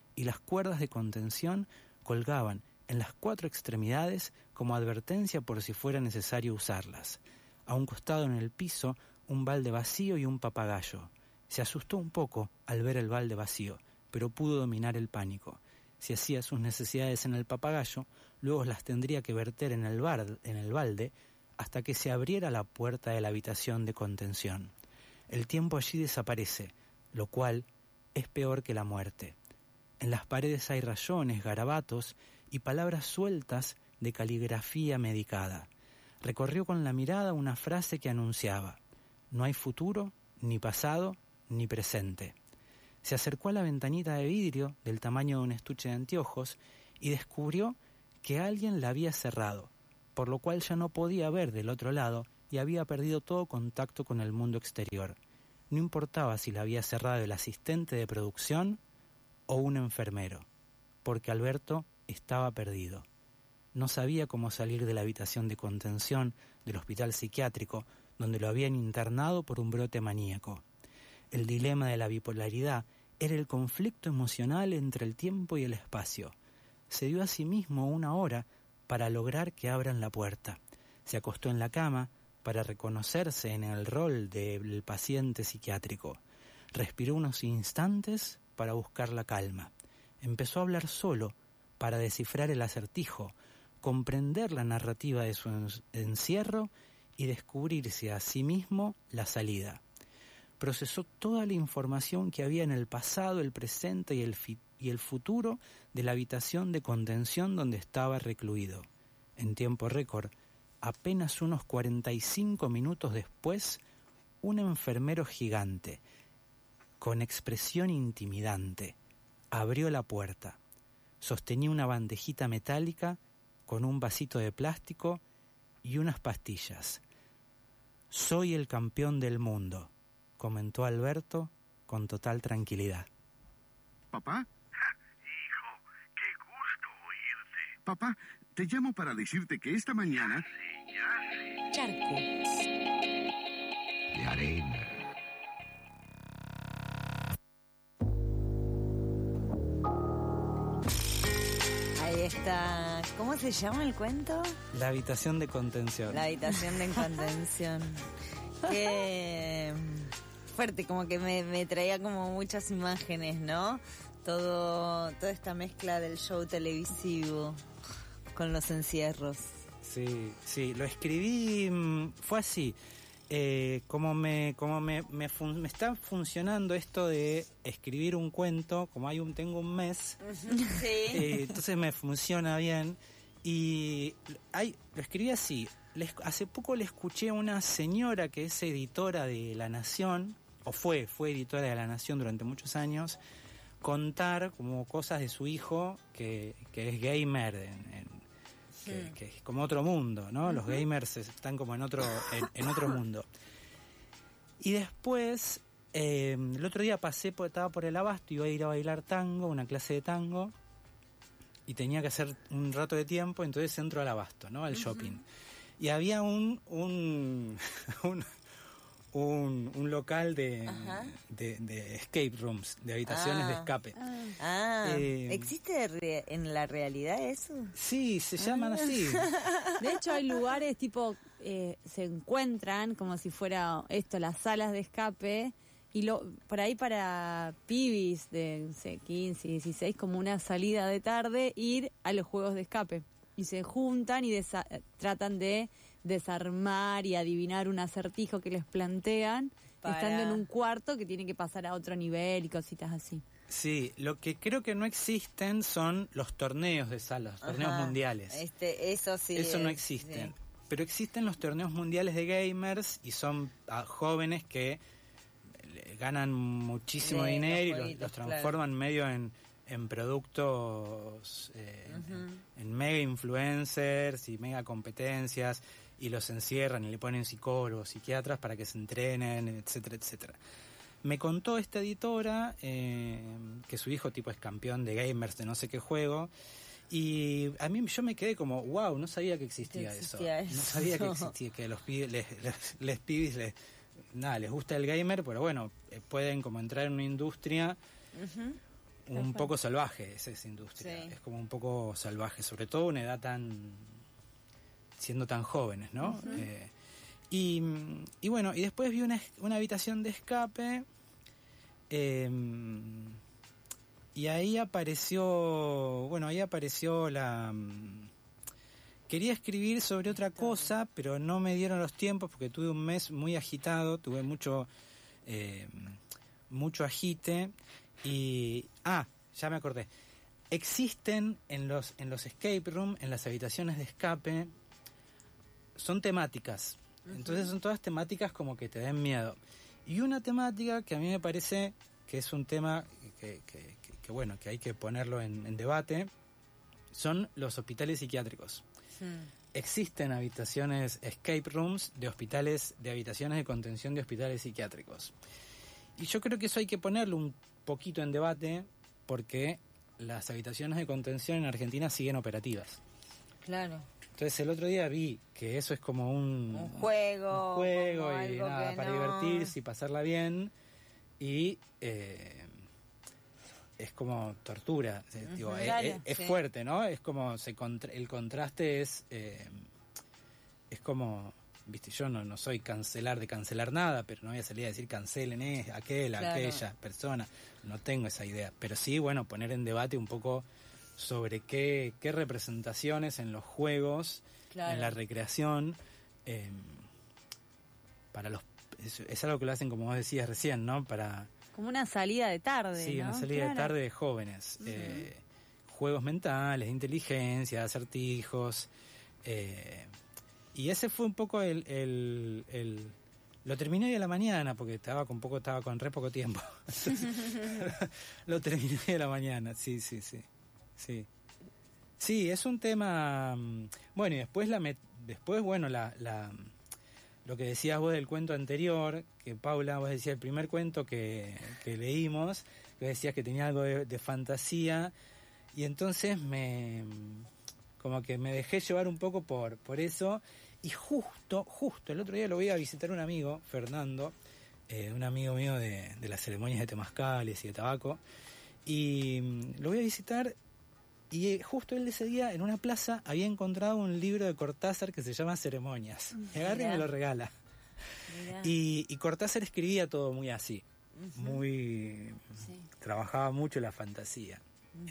y las cuerdas de contención colgaban en las 4 extremidades como advertencia por si fuera necesario usarlas. A un costado en el piso, un balde vacío y un papagayo. Se asustó un poco al ver el balde vacío, pero pudo dominar el pánico. Si hacía sus necesidades en el papagayo, luego las tendría que verter en el balde hasta que se abriera la puerta de la habitación de contención. El tiempo allí desaparece, lo cual es peor que la muerte. En las paredes hay rayones, garabatos y palabras sueltas de caligrafía medicada. Recorrió con la mirada una frase que anunciaba: no hay futuro, ni pasado, ni presente. Se acercó a la ventanita de vidrio del tamaño de un estuche de anteojos y descubrió que alguien la había cerrado, por lo cual ya no podía ver del otro lado y había perdido todo contacto con el mundo exterior. No importaba si la había cerrado el asistente de producción o un enfermero, porque Alberto estaba perdido. No sabía cómo salir de la habitación de contención del hospital psiquiátrico, donde lo habían internado por un brote maníaco. El dilema de la bipolaridad era el conflicto emocional entre el tiempo y el espacio. Se dio a sí mismo 1 hora para lograr que abran la puerta. Se acostó en la cama para reconocerse en el rol del paciente psiquiátrico. Respiró unos instantes para buscar la calma. Empezó a hablar solo para descifrar el acertijo, comprender la narrativa de su encierro y descubrirse a sí mismo la salida. Procesó toda la información que había en el pasado, el presente y el futuro de la habitación de contención donde estaba recluido. En tiempo récord, apenas unos 45 minutos después, un enfermero gigante, con expresión intimidante, abrió la puerta. Sostenía una bandejita metálica con un vasito de plástico y unas pastillas. «Soy el campeón del mundo», comentó Alberto con total tranquilidad. ¿Papá? Hijo, qué gusto oírte. Papá, te llamo para decirte que esta mañana... Ya sé. Charco. De arena. Ahí está. ¿Cómo se llama el cuento? La habitación de contención. La habitación de contención. Qué fuerte, como que me traía como muchas imágenes, ¿no? Toda esta mezcla del show televisivo con los encierros. Sí, lo escribí, fue así. Como me está funcionando esto de escribir un cuento, como tengo un mes, entonces me funciona bien. Y lo escribí así. Hace poco le escuché a una señora que es editora de La Nación, o fue editora de La Nación durante muchos años, contar como cosas de su hijo que es gamer, que es como otro mundo, ¿no? Los gamers están como en otro mundo. Y después, el otro día estaba por el Abasto, iba a ir a bailar tango, una clase de tango, y tenía que hacer un rato de tiempo, entonces entro al Abasto, ¿no? Al shopping. Y había un local de escape rooms, de habitaciones de escape. ¿Existe en la realidad eso? Sí, se llaman así. De hecho, hay lugares tipo, se encuentran como si fuera las salas de escape, y por ahí para pibis de 15, 16, como una salida de tarde, ir a los juegos de escape. Y se juntan y tratan de desarmar y adivinar un acertijo que les plantean, estando en un cuarto que tiene que pasar a otro nivel y cositas así. Sí, lo que creo que no existen son los torneos de salas, los torneos mundiales. Eso sí. Eso no existen. Sí. Pero existen los torneos mundiales de gamers y son jóvenes que ganan muchísimo dinero y los transforman medio en productos, en mega influencers y mega competencias, y los encierran y le ponen psicólogos, psiquiatras para que se entrenen, etcétera, etcétera. Me contó esta editora que su hijo tipo es campeón de gamers de no sé qué juego, y a mí yo me quedé como, wow, no sabía que existía eso. No sabía que existía, que los pibis, les pibis les gusta el gamer, pero bueno, pueden como entrar en una industria un poco salvaje es esa industria. Sí. Es como un poco salvaje, sobre todo una edad siendo tan jóvenes, ¿no? Y bueno, y después vi una habitación de escape, y ahí apareció quería escribir sobre otra cosa, pero no me dieron los tiempos porque tuve un mes muy agitado, tuve mucho agite y... ya me acordé. Existen en los escape room, en las habitaciones de escape, son temáticas. Entonces son todas temáticas como que te den miedo. Y una temática que a mí me parece que es un tema que hay que ponerlo en debate, son los hospitales psiquiátricos. Existen habitaciones, escape rooms de hospitales, de habitaciones de contención de hospitales psiquiátricos. Y yo creo que eso hay que ponerlo un poquito en debate porque las habitaciones de contención en Argentina siguen operativas. Claro. Entonces el otro día vi que eso es como un juego y nada, para divertirse y pasarla bien, y es como tortura, digo, es fuerte, ¿no? Es como el contraste es como, viste, yo no soy de cancelar nada, pero no voy a salir a decir cancelen aquella persona, no tengo esa idea, pero sí, bueno, poner en debate un poco sobre qué representaciones en los juegos, en la recreación, es algo que lo hacen, como vos decías recién, ¿no? Como una salida de tarde, sí, ¿no? Una salida de tarde de jóvenes. Juegos mentales, inteligencia, acertijos. Y ese fue un poco lo terminé hoy a la mañana, porque estaba con re poco tiempo. Lo terminé hoy a la mañana, sí. Sí, es un tema... Bueno, y después lo que decías vos del cuento anterior, que Paula, vos decías el primer cuento que leímos, que decías que tenía algo de fantasía, y entonces como que me dejé llevar un poco por eso, y justo el otro día lo voy a visitar un amigo, Fernando, un amigo mío de las ceremonias de temazcales y de tabaco, y lo voy a visitar. Y justo él ese día, en una plaza, había encontrado un libro de Cortázar que se llama Ceremonias. Me agarra y me lo regala. Y Cortázar escribía todo muy así. Muy... Sí. Trabajaba mucho la fantasía.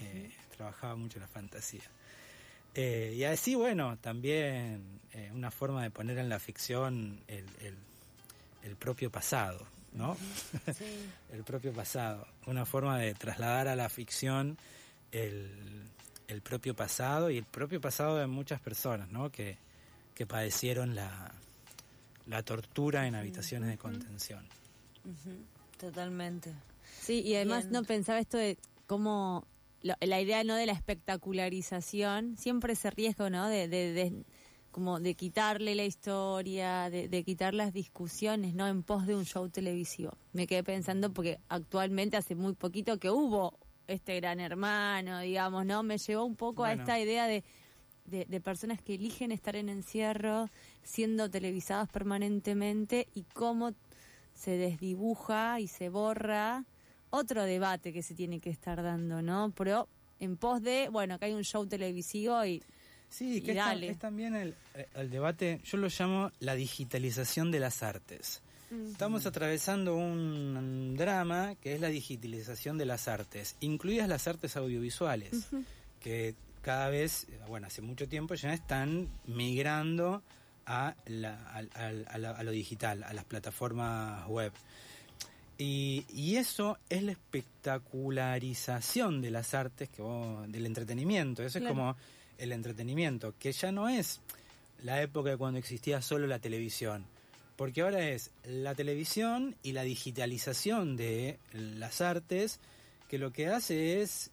Y así, bueno, también una forma de poner en la ficción el propio pasado, ¿no? Sí. El propio pasado. Una forma de trasladar a la ficción el propio pasado, y el propio pasado de muchas personas, ¿no? Que padecieron la tortura en habitaciones de contención. Totalmente. Sí, y además no pensaba esto de cómo la idea, ¿no?, de la espectacularización, siempre ese riesgo, ¿no?, como de quitarle la historia, de quitar las discusiones, ¿no?, en pos de un show televisivo. Me quedé pensando porque actualmente hace muy poquito que hubo este Gran Hermano, digamos, ¿no? Me llevó un poco a esta idea de personas que eligen estar en encierro, siendo televisadas permanentemente, y cómo se desdibuja y se borra otro debate que se tiene que estar dando, ¿no? Pero en pos de, bueno, que hay un show televisivo y... Sí, que es también el debate, yo lo llamo la digitalización de las artes. Estamos atravesando un drama que es la digitalización de las artes, incluidas las artes audiovisuales, que cada vez, bueno, hace mucho tiempo ya están migrando a lo digital, a las plataformas web. Y eso es la espectacularización de las artes, del entretenimiento. Eso es como el entretenimiento, que ya no es la época de cuando existía solo la televisión. Porque ahora es la televisión y la digitalización de las artes, que lo que hace es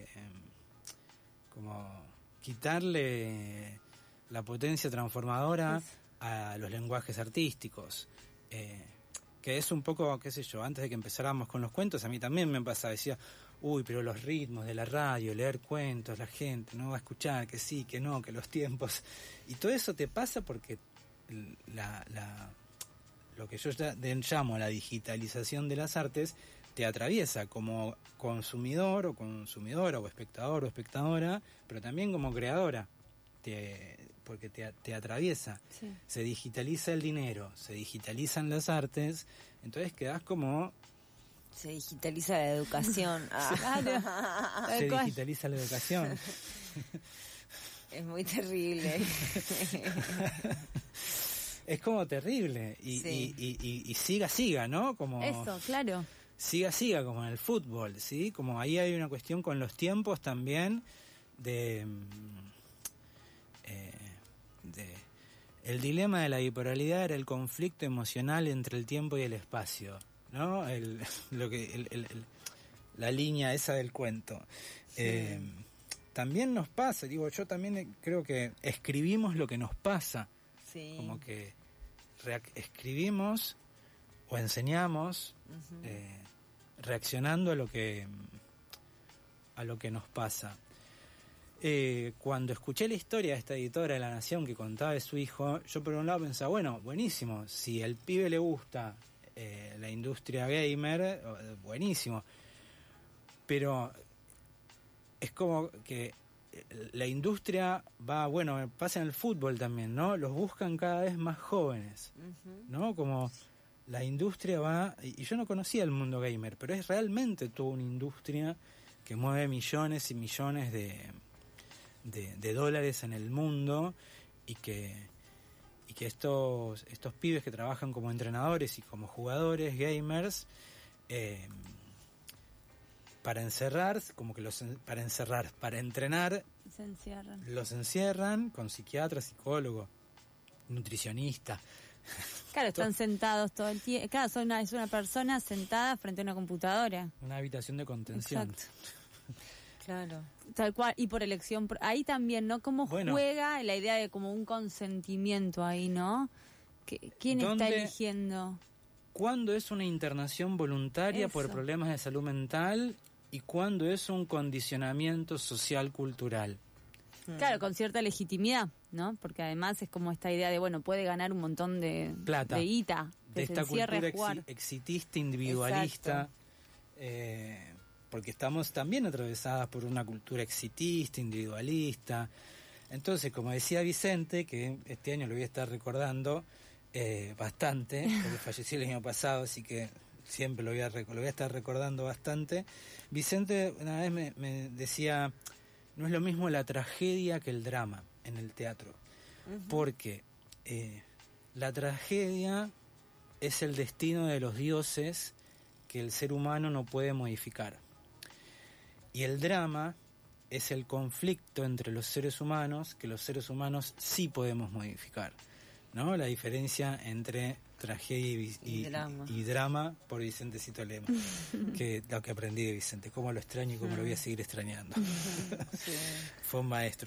como quitarle la potencia transformadora a los lenguajes artísticos. Que es un poco, qué sé yo, antes de que empezáramos con los cuentos, a mí también me pasaba, decía, pero los ritmos de la radio, leer cuentos, la gente no va a escuchar, que sí, que no, que los tiempos. Y todo eso te pasa porque lo que yo llamo la digitalización de las artes te atraviesa como consumidor o consumidora o espectador o espectadora, pero también como creadora, porque te atraviesa. Sí. Se digitaliza el dinero, se digitalizan las artes, entonces quedás como... Se digitaliza la educación. Se digitaliza la educación. Es muy terrible. Es como terrible. Y siga, ¿no? Como eso, claro. Siga, como en el fútbol, ¿sí? Como ahí hay una cuestión con los tiempos también de el dilema de la bipolaridad era el conflicto emocional entre el tiempo y el espacio, ¿no? La línea esa del cuento. Sí. También nos pasa, digo, yo también creo que escribimos lo que nos pasa. Sí. Como que escribimos o enseñamos reaccionando a lo que nos pasa. Cuando escuché la historia de esta editora de La Nación que contaba de su hijo, yo por un lado pensaba, bueno, buenísimo, si al pibe le gusta la industria gamer, buenísimo, pero es como que la industria pasa en el fútbol también, ¿no? Los buscan cada vez más jóvenes, ¿no? Como la industria va, y yo no conocía el mundo gamer, pero es realmente toda una industria que mueve millones y millones de dólares en el mundo, y que estos pibes que trabajan como entrenadores y como jugadores gamers, para entrenar, los encierran con psiquiatra, psicólogo, nutricionista. Claro, están sentados todo el tiempo. Claro, es una persona sentada frente a una computadora. Una habitación de contención. Exacto. Claro. Tal cual, y por elección. Ahí también, ¿no? Cómo juega la idea de como un consentimiento ahí, ¿no? ¿Quién está eligiendo? ¿Cuándo es una internación voluntaria por problemas de salud mental y cuándo es un condicionamiento social cultural? Claro, con cierta legitimidad, ¿no? Porque además es como esta idea de, bueno, puede ganar un montón de plata, de guita, de esta cultura exitista, individualista, porque estamos también atravesadas por una cultura exitista, individualista. Entonces, como decía Vicente, que este año lo voy a estar recordando bastante, porque falleció el año pasado, así que siempre lo voy a estar recordando bastante. Vicente una vez me decía, no es lo mismo la tragedia que el drama en el teatro, porque la tragedia es el destino de los dioses que el ser humano no puede modificar, y el drama es el conflicto entre los seres humanos que los seres humanos sí podemos modificar, ¿no? La diferencia entre tragedia y drama, por Vicente Citolema, que lo que aprendí de Vicente, cómo lo extraño y cómo lo voy a seguir extrañando. Sí. Fue un maestro.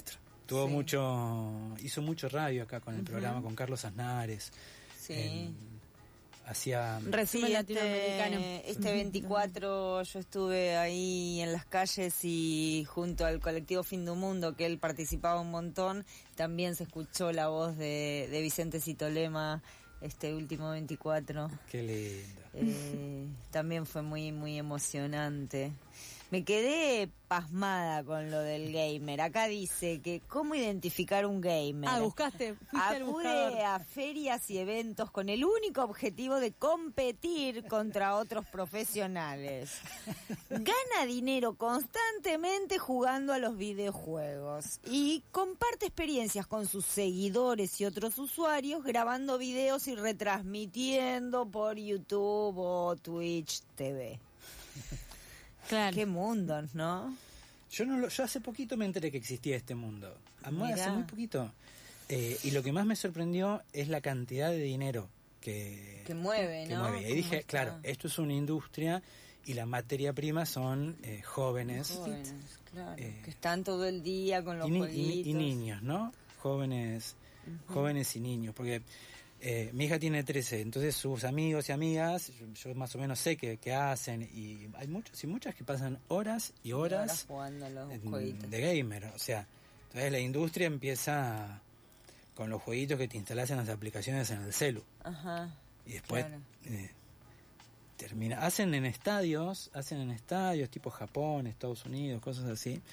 Hizo mucho radio acá con el programa, con Carlos Aznares. Sí. Hacía resumen latinoamericano. Este 24 yo estuve ahí en las calles y junto al colectivo Fin du Mundo, que él participaba un montón, también se escuchó la voz de Vicente Citolema este último 24. Qué lindo. También fue muy, muy emocionante. Me quedé pasmada con lo del gamer. Acá dice que cómo identificar un gamer. Fuiste al buscador. Acude a ferias y eventos con el único objetivo de competir contra otros profesionales. Gana dinero constantemente jugando a los videojuegos y comparte experiencias con sus seguidores y otros usuarios grabando videos y retransmitiendo por YouTube o Twitch TV. Claro. Qué mundo, ¿no? Yo hace poquito me enteré que existía este mundo. Hace muy poquito. Y lo que más me sorprendió es la cantidad de dinero que mueve, ¿no? Y dije, claro, esto es una industria y la materia prima son jóvenes. Claro, que están todo el día con los jueguitos. Y niños, ¿no? Jóvenes y niños, porque... mi hija tiene 13, entonces sus amigos y amigas, yo más o menos sé qué hacen, y hay muchos y muchas que pasan horas y horas jugando a los jueguitos de gamer. O sea, entonces la industria empieza con los jueguitos que te instalas en las aplicaciones en el celu. Ajá. Y después hacen en estadios tipo Japón, Estados Unidos, cosas así,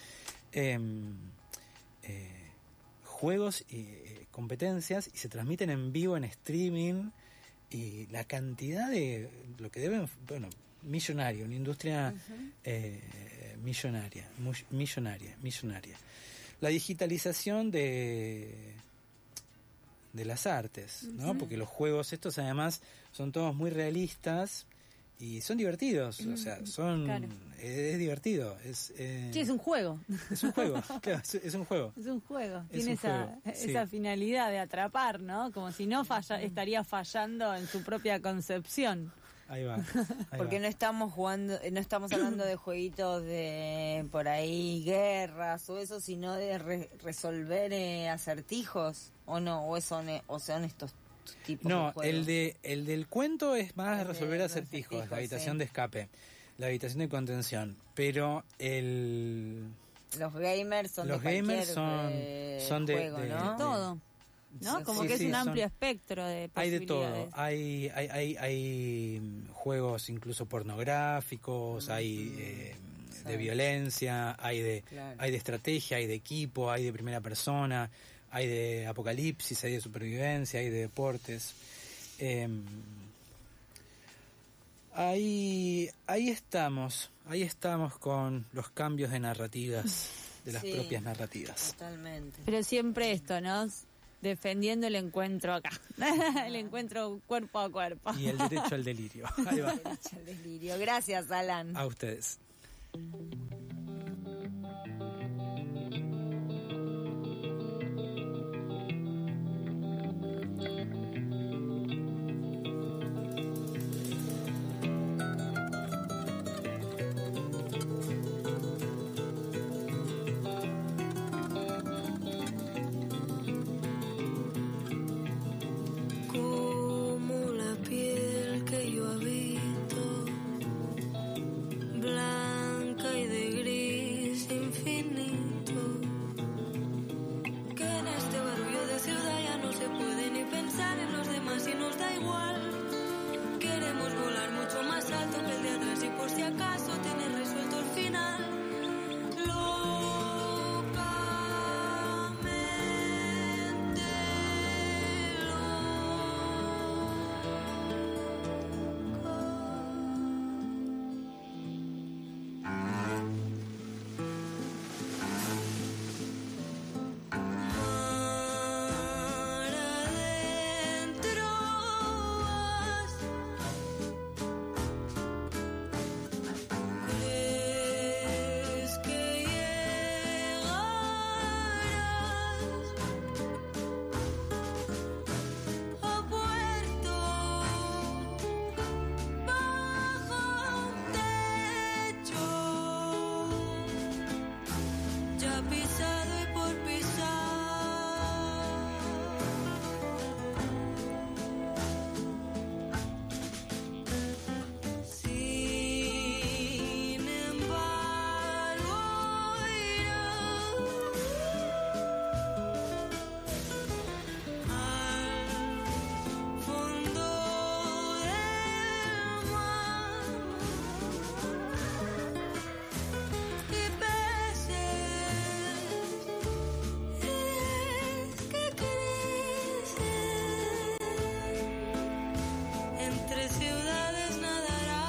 juegos y competencias, y se transmiten en vivo en streaming, y la cantidad de lo que deben, bueno, millonario, una industria millonaria. La digitalización de las artes, ¿no? Porque los juegos estos además son todos muy realistas y son divertidos, o sea, Claro. Es divertido, Sí, es un juego. Es un juego, claro, es un juego. Es un juego. Es Tiene un juego, sí. esa finalidad de atrapar, ¿no? Como si no estaría fallando en su propia concepción. Ahí va. Porque no estamos hablando de jueguitos de por ahí guerras o eso, sino de resolver acertijos, o no, o son estos tipos de No, juegos. el del cuento es más resolver los acertijos, acertijos, la habitación sí. de escape, la habitación de contención, pero Los gamers son los de gamers cualquier son de juego, ¿no? De todo. ¿No? Como Sí, que es sí, un son- amplio espectro de Hay de posibilidades. todo, hay juegos incluso pornográficos, hay de violencia, hay de estrategia, hay de equipo, hay de primera persona, hay de apocalipsis, hay de supervivencia, hay de deportes. Ahí estamos con los cambios de narrativas, de las Sí. propias narrativas. Totalmente. Pero siempre esto, ¿no? Defendiendo el encuentro acá. El encuentro cuerpo a cuerpo. Y el derecho al delirio. Ahí va. Derecho al delirio. Gracias, Alan. A ustedes. Como la piel que yo habito, blanca y de gris infinito, que en este barullo de ciudad ya no se puede ni pensar en los demás y nos da igual. Queremos volar mucho más alto que el de atrás y por si acaso tener resuelto el final. Es que llegarás a puerto bajo un techo ya pisado y por pisar. Sin embargo, irás al fondo del mar y peces que crecen entre ciudades nadarás.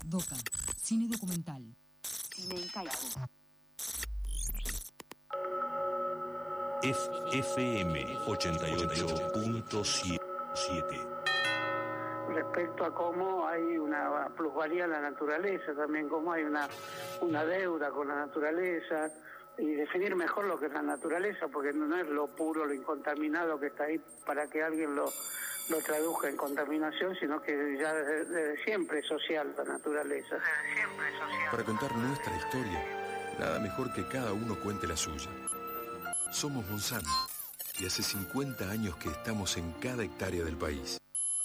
Doca, cine documental. Cine en Caico. FM 88.7. Respecto a cómo hay una plusvalía en la naturaleza, también cómo hay una deuda con la naturaleza, y definir mejor lo que es la naturaleza, porque no es lo puro, lo incontaminado que está ahí para que alguien lo traduzca en contaminación, sino que ya desde siempre es social la naturaleza. Desde siempre es social. Para contar nuestra historia, nada mejor que cada uno cuente la suya. Somos Monsanto, y hace 50 años que estamos en cada hectárea del país.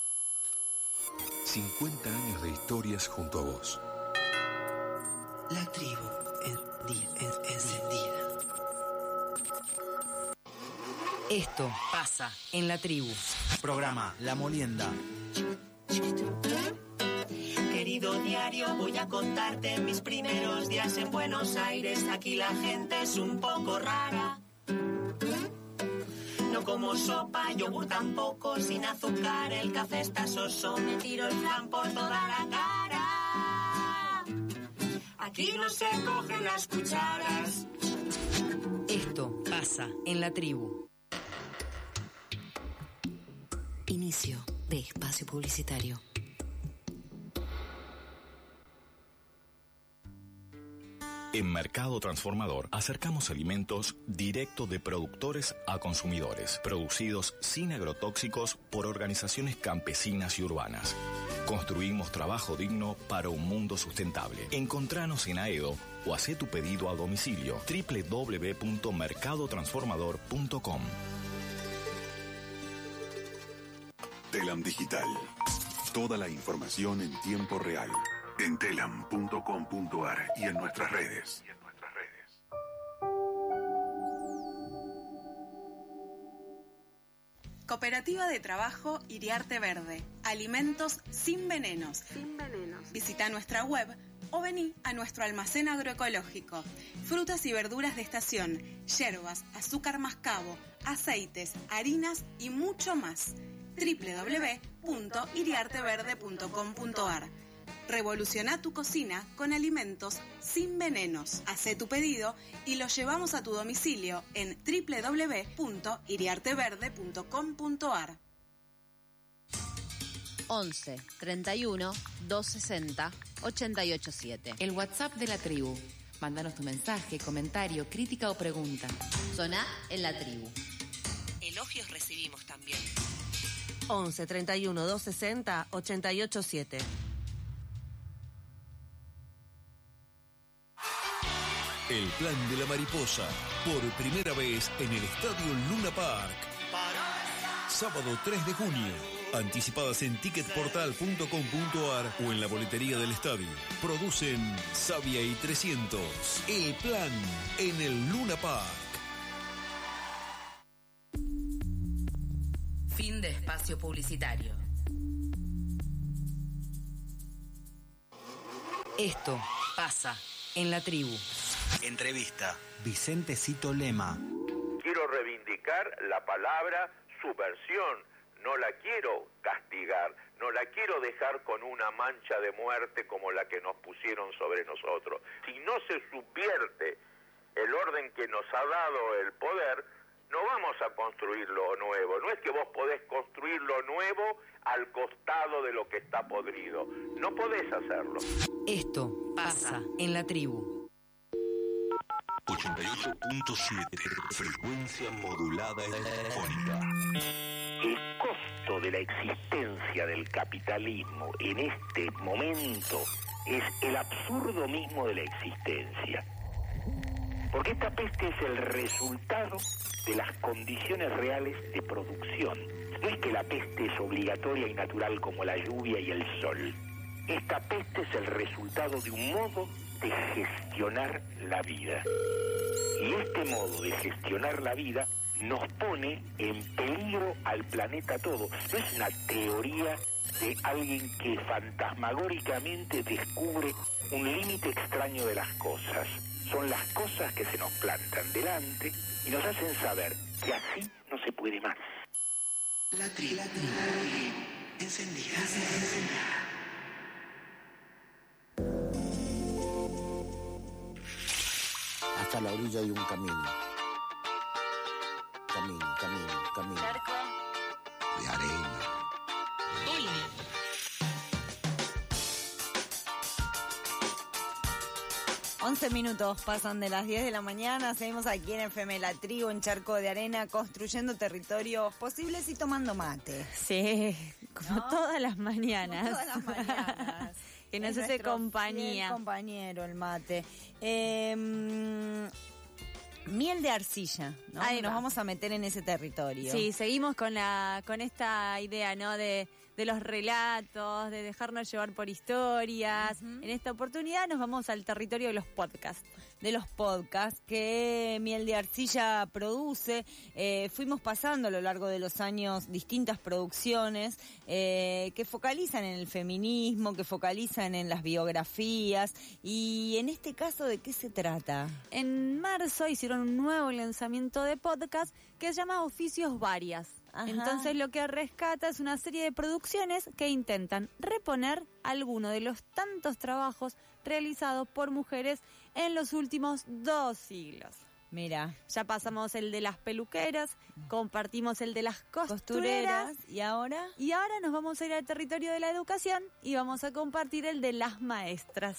50 años de historias junto a vos. La tribu encendida. Esto pasa en la tribu. Programa La Molienda. Querido diario, voy a contarte mis primeros días en Buenos Aires. Aquí la gente es un poco rara. No como sopa, yogur tampoco, sin azúcar, el café está soso, me tiro el flan por toda la cara. Aquí no se cogen las cucharas. Esto pasa en la tribu. Inicio de espacio publicitario. En Mercado Transformador acercamos alimentos directo de productores a consumidores, producidos sin agrotóxicos por organizaciones campesinas y urbanas. Construimos trabajo digno para un mundo sustentable. Encontranos en Aedo o haz tu pedido a domicilio www.mercadotransformador.com. Telam Digital. Toda la información en tiempo real. En telam.com.ar y en nuestras redes. Cooperativa de Trabajo Iriarte Verde. Alimentos sin venenos. Visita nuestra web o vení a nuestro almacén agroecológico. Frutas y verduras de estación, hierbas, azúcar mascabo, aceites, harinas y mucho más. www.iriarteverde.com.ar. Revoluciona tu cocina con alimentos sin venenos. Hacé tu pedido y lo llevamos a tu domicilio en www.iriarteverde.com.ar. 11 31 260 887. El WhatsApp de la tribu. Mándanos tu mensaje, comentario, crítica o pregunta. Soná en la tribu. Elogios recibimos también. 11 31 260 887. El plan de la mariposa, por primera vez en el Estadio Luna Park. Sábado 3 de junio. Anticipadas en ticketportal.com.ar o en la boletería del estadio. Producen Sabia y 300. El plan en el Luna Park. Fin de espacio publicitario. Esto pasa en la tribu. Entrevista. Vicente Cito Lema. Quiero reivindicar la palabra subversión. No la quiero castigar, no la quiero dejar con una mancha de muerte como la que nos pusieron sobre nosotros. Si no se subvierte el orden que nos ha dado el poder, no vamos a construir lo nuevo. No es que vos podés construir lo nuevo al costado de lo que está podrido. No podés hacerlo. Esto pasa en la tribu. 88.7, frecuencia modulada electrónica. El costo de la existencia del capitalismo en este momento es el absurdo mismo de la existencia. Porque esta peste es el resultado de las condiciones reales de producción. No es que la peste es obligatoria y natural como la lluvia y el sol. Esta peste es el resultado de un modo de gestionar la vida. Y este modo de gestionar la vida nos pone en peligro al planeta todo. No es una teoría de alguien que fantasmagóricamente descubre un límite extraño de las cosas. Son las cosas que se nos plantan delante y nos hacen saber que así no se puede más. La tribu encendida. hasta la orilla hay un camino. Camino. Charco de arena. Hola. Once minutos pasan de las 10 de la mañana, seguimos aquí en FM La Tribu, en Charco de Arena, construyendo territorios posibles y tomando mate. Sí, como ¿no? todas las mañanas. Como todas las mañanas. Que nos Es hace nuestro compañía. fiel compañero, el mate. Miel de arcilla, ¿no? Ahí Nos va. vamos a meter en ese territorio. Sí, seguimos con esta idea, ¿no? De los relatos, de dejarnos llevar por historias. En esta oportunidad nos vamos al territorio de los podcasts. De los podcasts que Miel de Arcilla produce. Fuimos pasando a lo largo de los años distintas producciones que focalizan en el feminismo, que focalizan en las biografías. Y en este caso, ¿de qué se trata? En marzo hicieron un nuevo lanzamiento de podcast que se llama Oficios Varias. Ajá. Entonces lo que rescata es una serie de producciones que intentan reponer alguno de los tantos trabajos realizados por mujeres en los últimos 2 siglos. Mira, ya pasamos el de las peluqueras, compartimos el de las costureras. ¿Y ahora? Y ahora nos vamos a ir al territorio de la educación y vamos a compartir el de las maestras.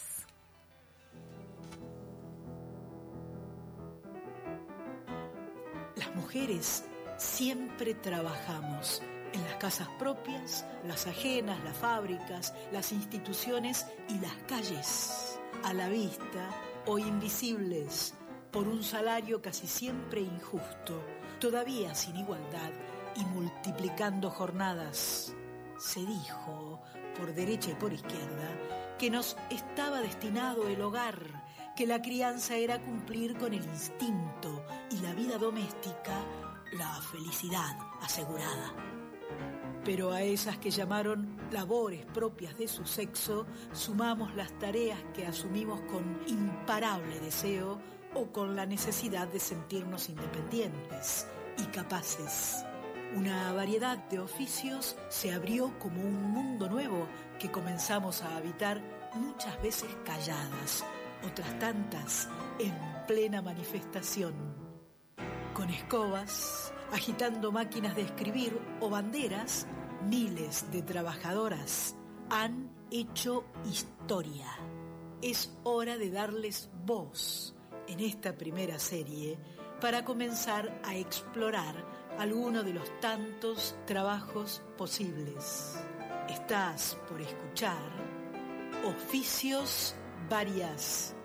Las mujeres siempre trabajamos en las casas propias, las ajenas, las fábricas, las instituciones y las calles, a la vista o invisibles, por un salario casi siempre injusto, todavía sin igualdad y multiplicando jornadas. Se dijo, por derecha y por izquierda, que nos estaba destinado el hogar, que la crianza era cumplir con el instinto y la vida doméstica, la felicidad asegurada. Pero a esas que llamaron labores propias de su sexo, sumamos las tareas que asumimos con imparable deseo o con la necesidad de sentirnos independientes y capaces. Una variedad de oficios se abrió como un mundo nuevo que comenzamos a habitar muchas veces calladas, otras tantas en plena manifestación. Con escobas, agitando máquinas de escribir o banderas, miles de trabajadoras han hecho historia. Es hora de darles voz en esta primera serie para comenzar a explorar alguno de los tantos trabajos posibles. Estás por escuchar Oficios Varias.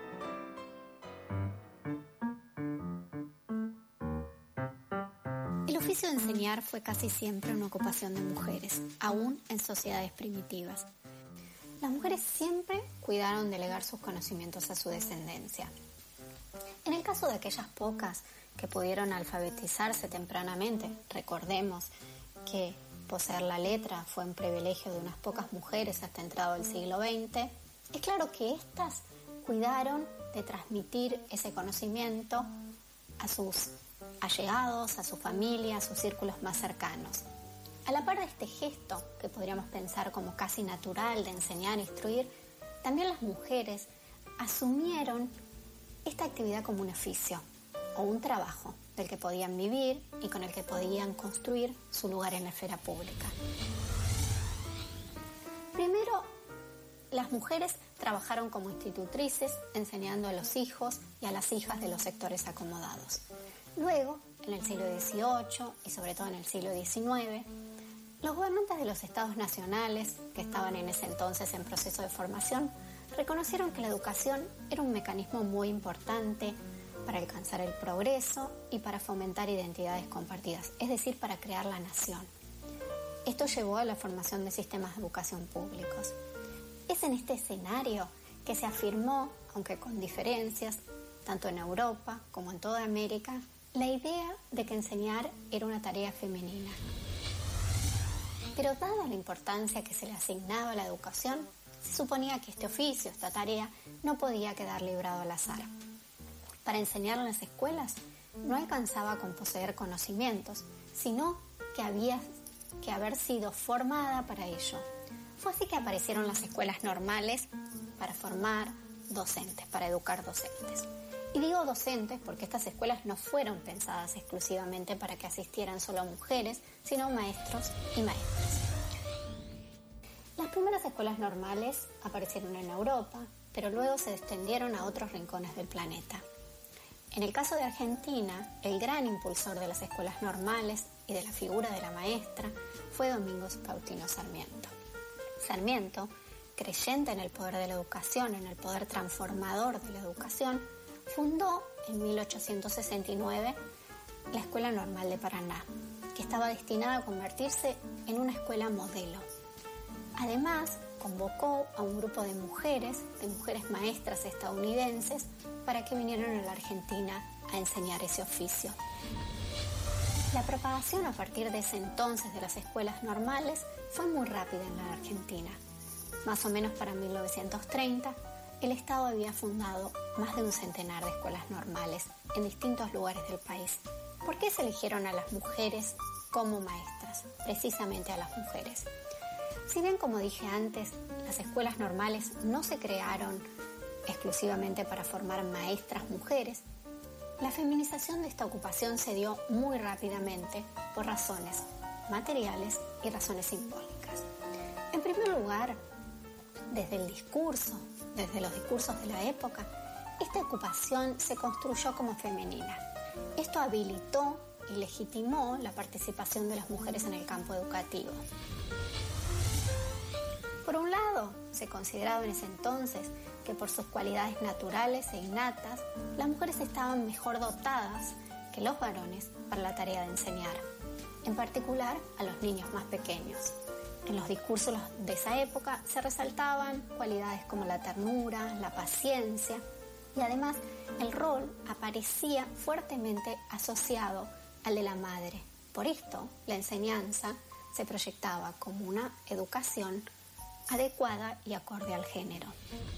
El oficio de enseñar fue casi siempre una ocupación de mujeres, aún en sociedades primitivas. Las mujeres siempre cuidaron de legar sus conocimientos a su descendencia. En el caso de aquellas pocas que pudieron alfabetizarse tempranamente, recordemos que poseer la letra fue un privilegio de unas pocas mujeres hasta entrado el siglo XX, es claro que éstas cuidaron de transmitir ese conocimiento a sus allegados, a su familia, a sus círculos más cercanos. A la par de este gesto, que podríamos pensar como casi natural de enseñar e instruir, también las mujeres asumieron esta actividad como un oficio o un trabajo del que podían vivir y con el que podían construir su lugar en la esfera pública. Primero, las mujeres trabajaron como institutrices, enseñando a los hijos y a las hijas de los sectores acomodados. Luego, en el siglo XVIII y sobre todo en el siglo XIX, los gobernantes de los estados nacionales, que estaban en ese entonces en proceso de formación, reconocieron que la educación era un mecanismo muy importante para alcanzar el progreso y para fomentar identidades compartidas, es decir, para crear la nación. Esto llevó a la formación de sistemas de educación públicos. Es en este escenario que se afirmó, aunque con diferencias, tanto en Europa como en toda América, la idea de que enseñar era una tarea femenina. Pero dada la importancia que se le asignaba a la educación, se suponía que este oficio, esta tarea, no podía quedar librado al azar. Para enseñar en las escuelas no alcanzaba con poseer conocimientos, sino que había que haber sido formada para ello. Fue así que aparecieron las escuelas normales para formar docentes, para educar docentes. Y digo docentes porque estas escuelas no fueron pensadas exclusivamente para que asistieran solo mujeres, sino maestros y maestras. Las primeras escuelas normales aparecieron en Europa, pero luego se extendieron a otros rincones del planeta. En el caso de Argentina, el gran impulsor de las escuelas normales y de la figura de la maestra fue Domingo Faustino Sarmiento. Sarmiento, creyente en el poder de la educación, en el poder transformador de la educación, fundó en 1869 la Escuela Normal de Paraná, que estaba destinada a convertirse en una escuela modelo. Además, convocó a un grupo de mujeres maestras estadounidenses, para que vinieran a la Argentina a enseñar ese oficio. La propagación a partir de ese entonces de las escuelas normales fue muy rápida en la Argentina. Más o menos para 1930, el Estado había fundado más de un centenar de escuelas normales en distintos lugares del país. ¿Por qué se eligieron a las mujeres como maestras? Precisamente a las mujeres. Si bien, como dije antes, las escuelas normales no se crearon exclusivamente para formar maestras mujeres, la feminización de esta ocupación se dio muy rápidamente por razones materiales y razones simbólicas. En primer lugar, desde los discursos de la época, esta ocupación se construyó como femenina. Esto habilitó y legitimó la participación de las mujeres en el campo educativo. Por un lado, se consideraba en ese entonces que por sus cualidades naturales e innatas, las mujeres estaban mejor dotadas que los varones para la tarea de enseñar, en particular a los niños más pequeños. En los discursos de esa época se resaltaban cualidades como la ternura, la paciencia, y además el rol aparecía fuertemente asociado al de la madre. Por esto, la enseñanza se proyectaba como una educación adecuada y acorde al género.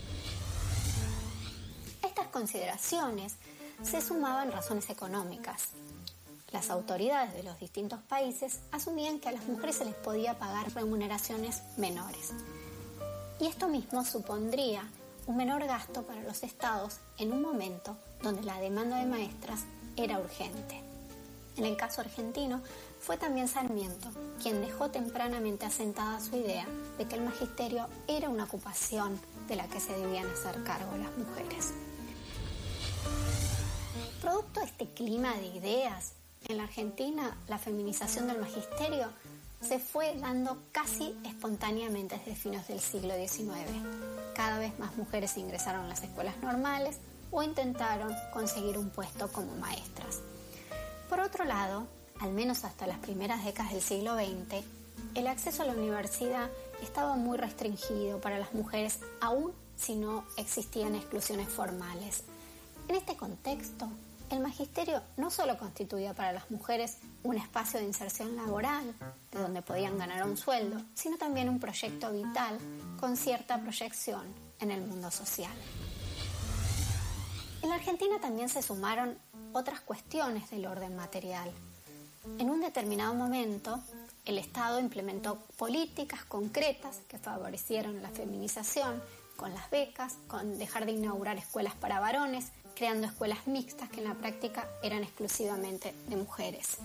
A estas consideraciones se sumaban razones económicas. Las autoridades de los distintos países asumían que a las mujeres se les podía pagar remuneraciones menores. Y esto mismo supondría un menor gasto para los estados en un momento donde la demanda de maestras era urgente. En el caso argentino, fue también Sarmiento quien dejó tempranamente asentada su idea de que el magisterio era una ocupación de la que se debían hacer cargo las mujeres. Producto de este clima de ideas, en la Argentina la feminización del magisterio se fue dando casi espontáneamente desde fines del siglo XIX. Cada vez más mujeres ingresaron a las escuelas normales o intentaron conseguir un puesto como maestras. Por otro lado, al menos hasta las primeras décadas del siglo XX, el acceso a la universidad estaba muy restringido para las mujeres, aun si no existían exclusiones formales. En este contexto, el magisterio no solo constituía para las mujeres un espacio de inserción laboral, de donde podían ganar un sueldo, sino también un proyecto vital con cierta proyección en el mundo social. En la Argentina también se sumaron otras cuestiones del orden material. En un determinado momento, el Estado implementó políticas concretas que favorecieron la feminización, con las becas, con dejar de inaugurar escuelas para varones, creando escuelas mixtas que en la práctica eran exclusivamente de mujeres.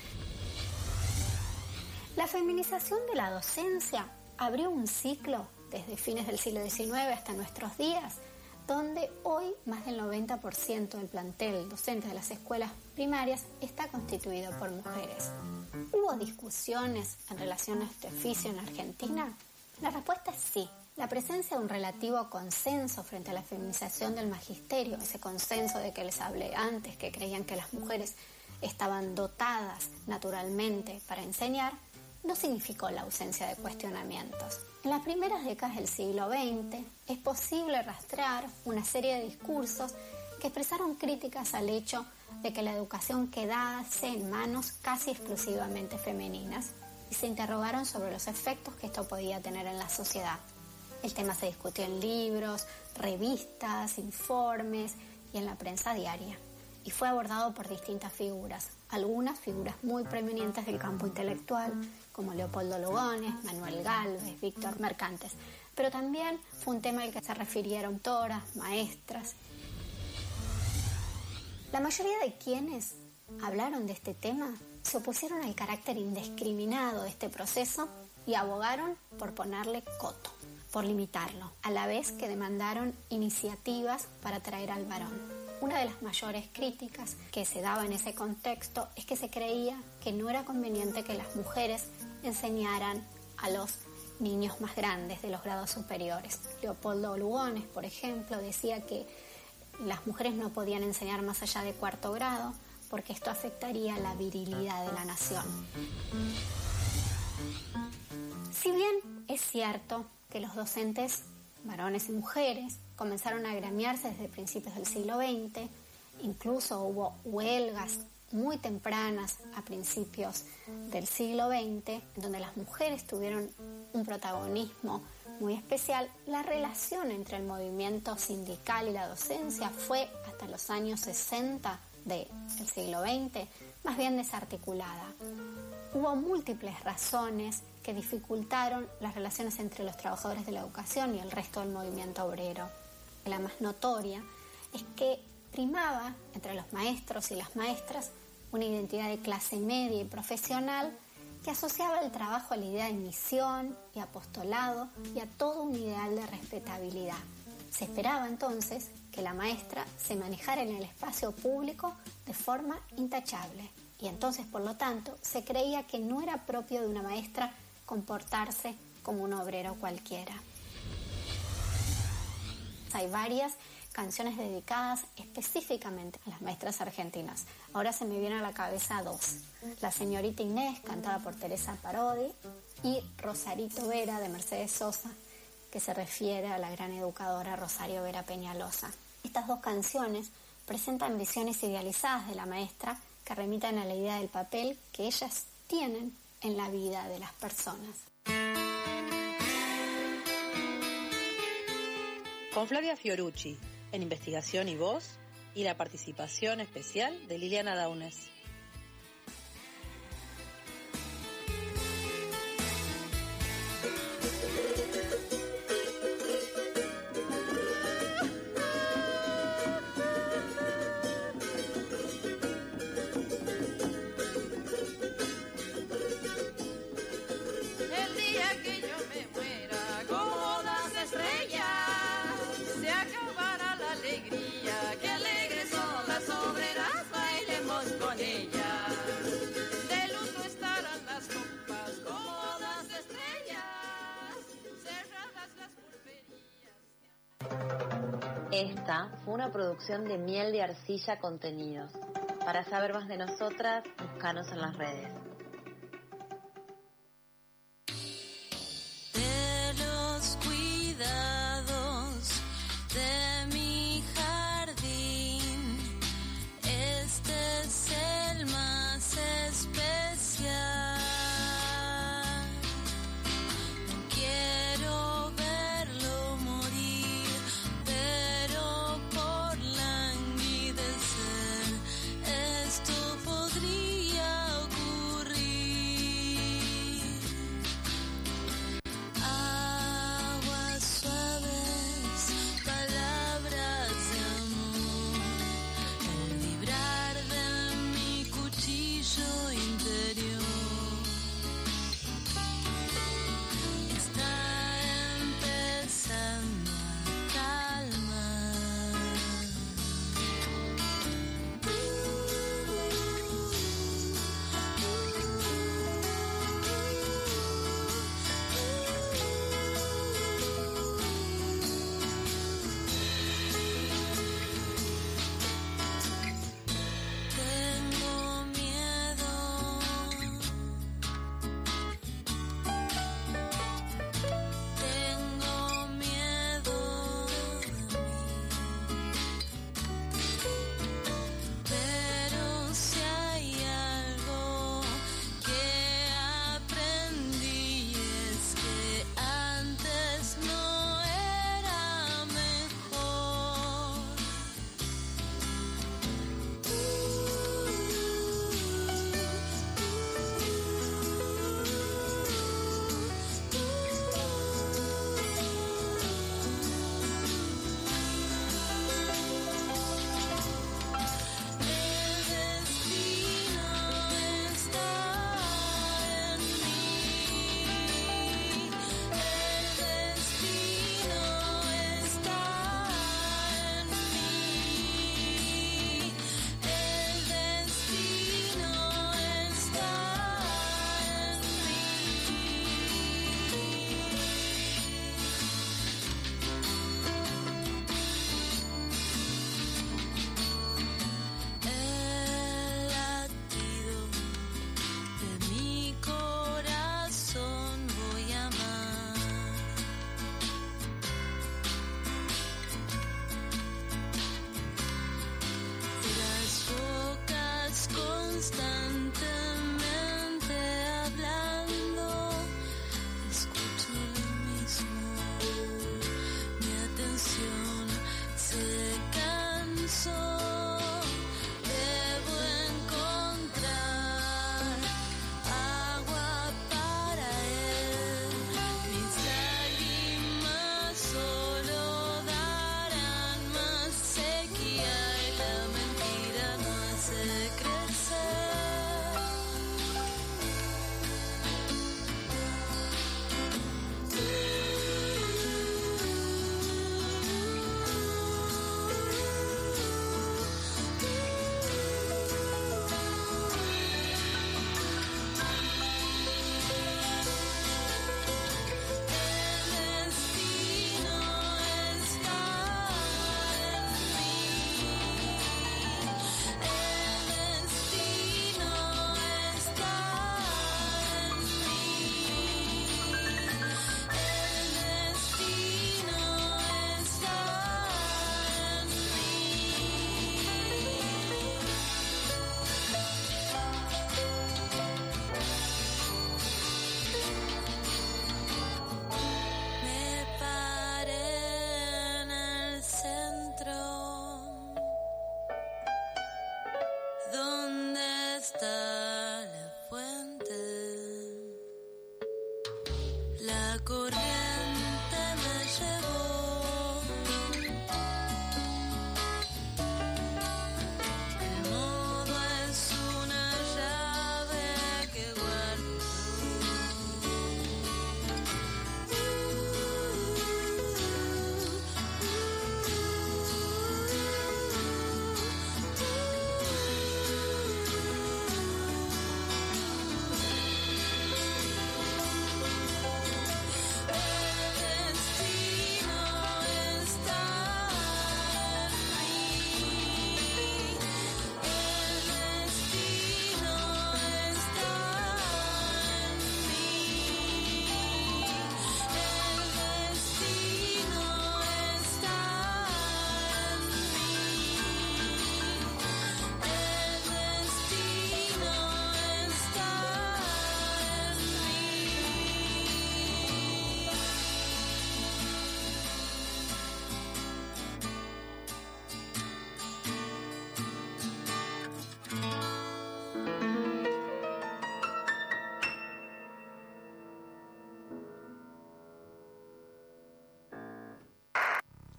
La feminización de la docencia abrió un ciclo desde fines del siglo XIX hasta nuestros días, donde hoy más del 90% del plantel docente de las escuelas primarias está constituido por mujeres. ¿Hubo discusiones en relación a este oficio en Argentina? La respuesta es sí. La presencia de un relativo consenso frente a la feminización del magisterio, ese consenso de que les hablé antes, que creían que las mujeres estaban dotadas naturalmente para enseñar, no significó la ausencia de cuestionamientos. En las primeras décadas del siglo XX es posible rastrear una serie de discursos que expresaron críticas al hecho de que la educación quedase en manos casi exclusivamente femeninas y se interrogaron sobre los efectos que esto podía tener en la sociedad. El tema se discutió en libros, revistas, informes y en la prensa diaria, y fue abordado por distintas figuras, algunas figuras muy preeminentes del campo intelectual, como Leopoldo Lugones, Manuel Gálvez, Víctor Mercantes, pero también fue un tema al que se refirieron autoras, maestras. La mayoría de quienes hablaron de este tema se opusieron al carácter indiscriminado de este proceso y abogaron por ponerle coto, por limitarlo, a la vez que demandaron iniciativas para atraer al varón. Una de las mayores críticas que se daba en ese contexto es que se creía que no era conveniente que las mujeres enseñaran a los niños más grandes de los grados superiores. Leopoldo Lugones, por ejemplo, decía que las mujeres no podían enseñar más allá de 4º grado porque esto afectaría la virilidad de la nación. Si bien es cierto que los docentes, varones y mujeres, comenzaron a agremiarse desde principios del siglo XX, incluso hubo huelgas muy tempranas a principios del siglo XX, donde las mujeres tuvieron un protagonismo muy especial, la relación entre el movimiento sindical y la docencia fue hasta los años 60 del siglo XX más bien desarticulada. Hubo múltiples razones que dificultaron las relaciones entre los trabajadores de la educación y el resto del movimiento obrero. La más notoria es que primaba entre los maestros y las maestras una identidad de clase media y profesional que asociaba el trabajo a la idea de misión y apostolado y a todo un ideal de respetabilidad. Se esperaba entonces que la maestra se manejara en el espacio público de forma intachable y entonces, por lo tanto, se creía que no era propio de una maestra comportarse como un obrero cualquiera. Hay varias canciones dedicadas específicamente a las maestras argentinas. Ahora se me viene a la cabeza 2. La señorita Inés, cantada por Teresa Parodi, y Rosarito Vera, de Mercedes Sosa, que se refiere a la gran educadora Rosario Vera Peñalosa. Estas 2 canciones presentan visiones idealizadas de la maestra que remiten a la idea del papel que ellas tienen en la vida de las personas. Con Flavia Fiorucci, en investigación y voz, y la participación especial de Liliana Daunes. El día que yo me muera, como las estrellas, se acabará la alegría, que alegres son las obreras, bailemos con ellas. De luto estarán las copas, como las estrellas, cerradas las pulperías. Esta fue una producción de Miel de Arcilla Contenidos. Para saber más de nosotras, búscanos en las redes. De los cuidados de mi jardín, este es el más especial. No quiero verlo morir, pero por languidecer esto podría ocurrir.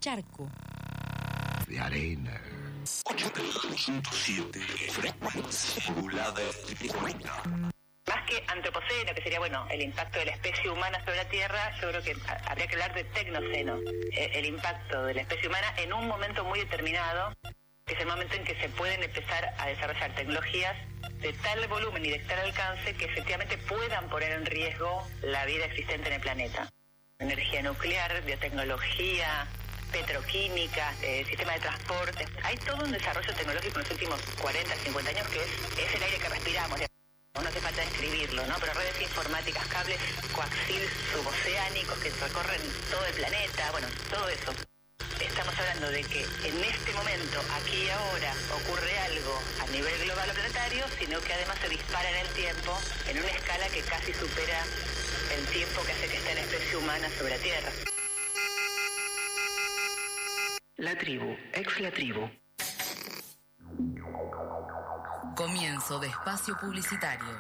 charco. De arena. 8.7 frecuencia modulada. Más que antropoceno, que sería, bueno, el impacto de la especie humana sobre la Tierra, yo creo que habría que hablar de tecnoceno, el impacto de la especie humana en un momento muy determinado, que es el momento en que se pueden empezar a desarrollar tecnologías de tal volumen y de tal alcance que efectivamente puedan poner en riesgo la vida existente en el planeta. Energía nuclear, biotecnología, petroquímica, sistema de transporte. Hay todo un desarrollo tecnológico en los últimos 40, 50 años que es el aire que respiramos. No hace falta describirlo, ¿no? Pero redes informáticas, cables coaxil suboceánicos que recorren todo el planeta, bueno, todo eso. Estamos hablando de que en este momento, aquí y ahora, ocurre algo a nivel global o planetario, sino que además se dispara en el tiempo en una escala que casi supera el tiempo que hace que esté la especie humana sobre la Tierra. La tribu, ex la tribu. Comienzo de espacio publicitario.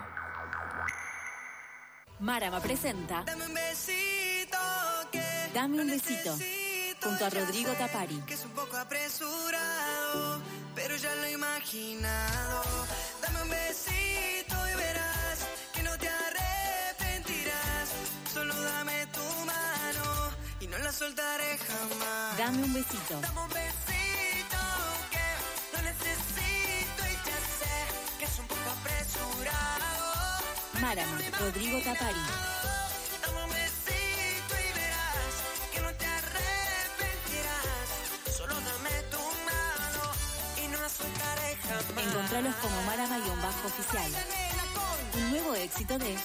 Marama presenta Dame un besito, que Dame un besito, junto a Rodrigo Tapari. Que es un poco apresurado, pero ya lo he imaginado. Dame un besito y verás que no te arrepentirás. Solo dame tu mano y no la soltaré jamás. Dame un besito. Dame un besito que lo necesito y ya sé que es un poco apresurado. Marama, Rodrigo Tapari. Dame un besito y verás que no te arrepentirás. Solo dame tu mano y no la soltaré jamás. Encontralos como Marama-oficial. Un nuevo éxito de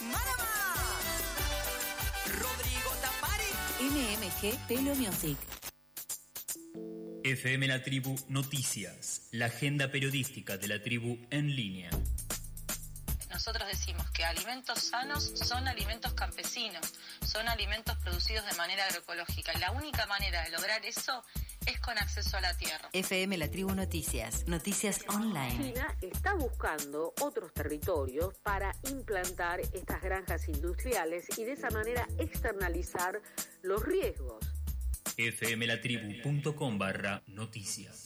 Rodrigo Tapari. MMG Pelo Music. FM La Tribu Noticias, la agenda periodística de la tribu en línea. Nosotros decimos que alimentos sanos son alimentos campesinos, son alimentos producidos de manera agroecológica. Y la única manera de lograr eso es con acceso a la tierra. FM La Tribu Noticias, noticias online. China está buscando otros territorios para implantar estas granjas industriales y de esa manera externalizar los riesgos. fmlatribu.com/noticias.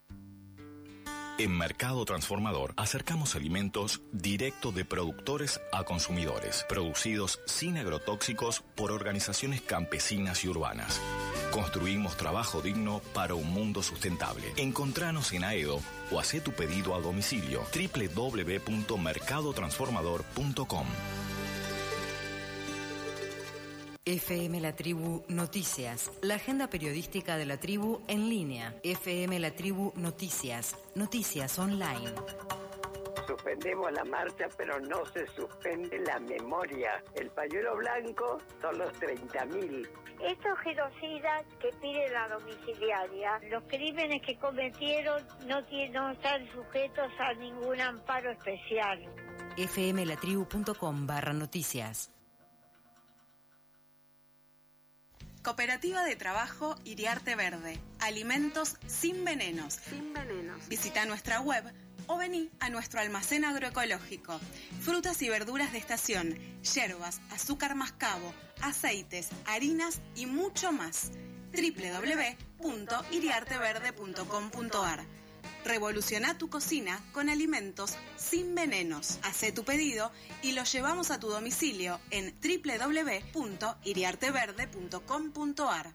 En Mercado Transformador acercamos alimentos directo de productores a consumidores, producidos sin agrotóxicos por organizaciones campesinas y urbanas. Construimos trabajo digno para un mundo sustentable. Encontranos en Aedo o hacé tu pedido a domicilio www.mercadotransformador.com. FM La Tribu Noticias, la agenda periodística de la tribu en línea. FM La Tribu Noticias, noticias online. Suspendemos la marcha, pero no se suspende la memoria. El pañuelo blanco son los 30.000. Estos genocidas que piden la domiciliaria, los crímenes que cometieron no están sujetos a ningún amparo especial. fmlatribu.com/noticias. Cooperativa de Trabajo Iriarte Verde. Alimentos sin venenos. Visita nuestra web o vení a nuestro almacén agroecológico. Frutas y verduras de estación, yerbas, azúcar mascabo, aceites, harinas y mucho más. www.iriarteverde.com.ar. Revoluciona tu cocina con alimentos sin venenos. Hacé tu pedido y lo llevamos a tu domicilio en www.iriarteverde.com.ar.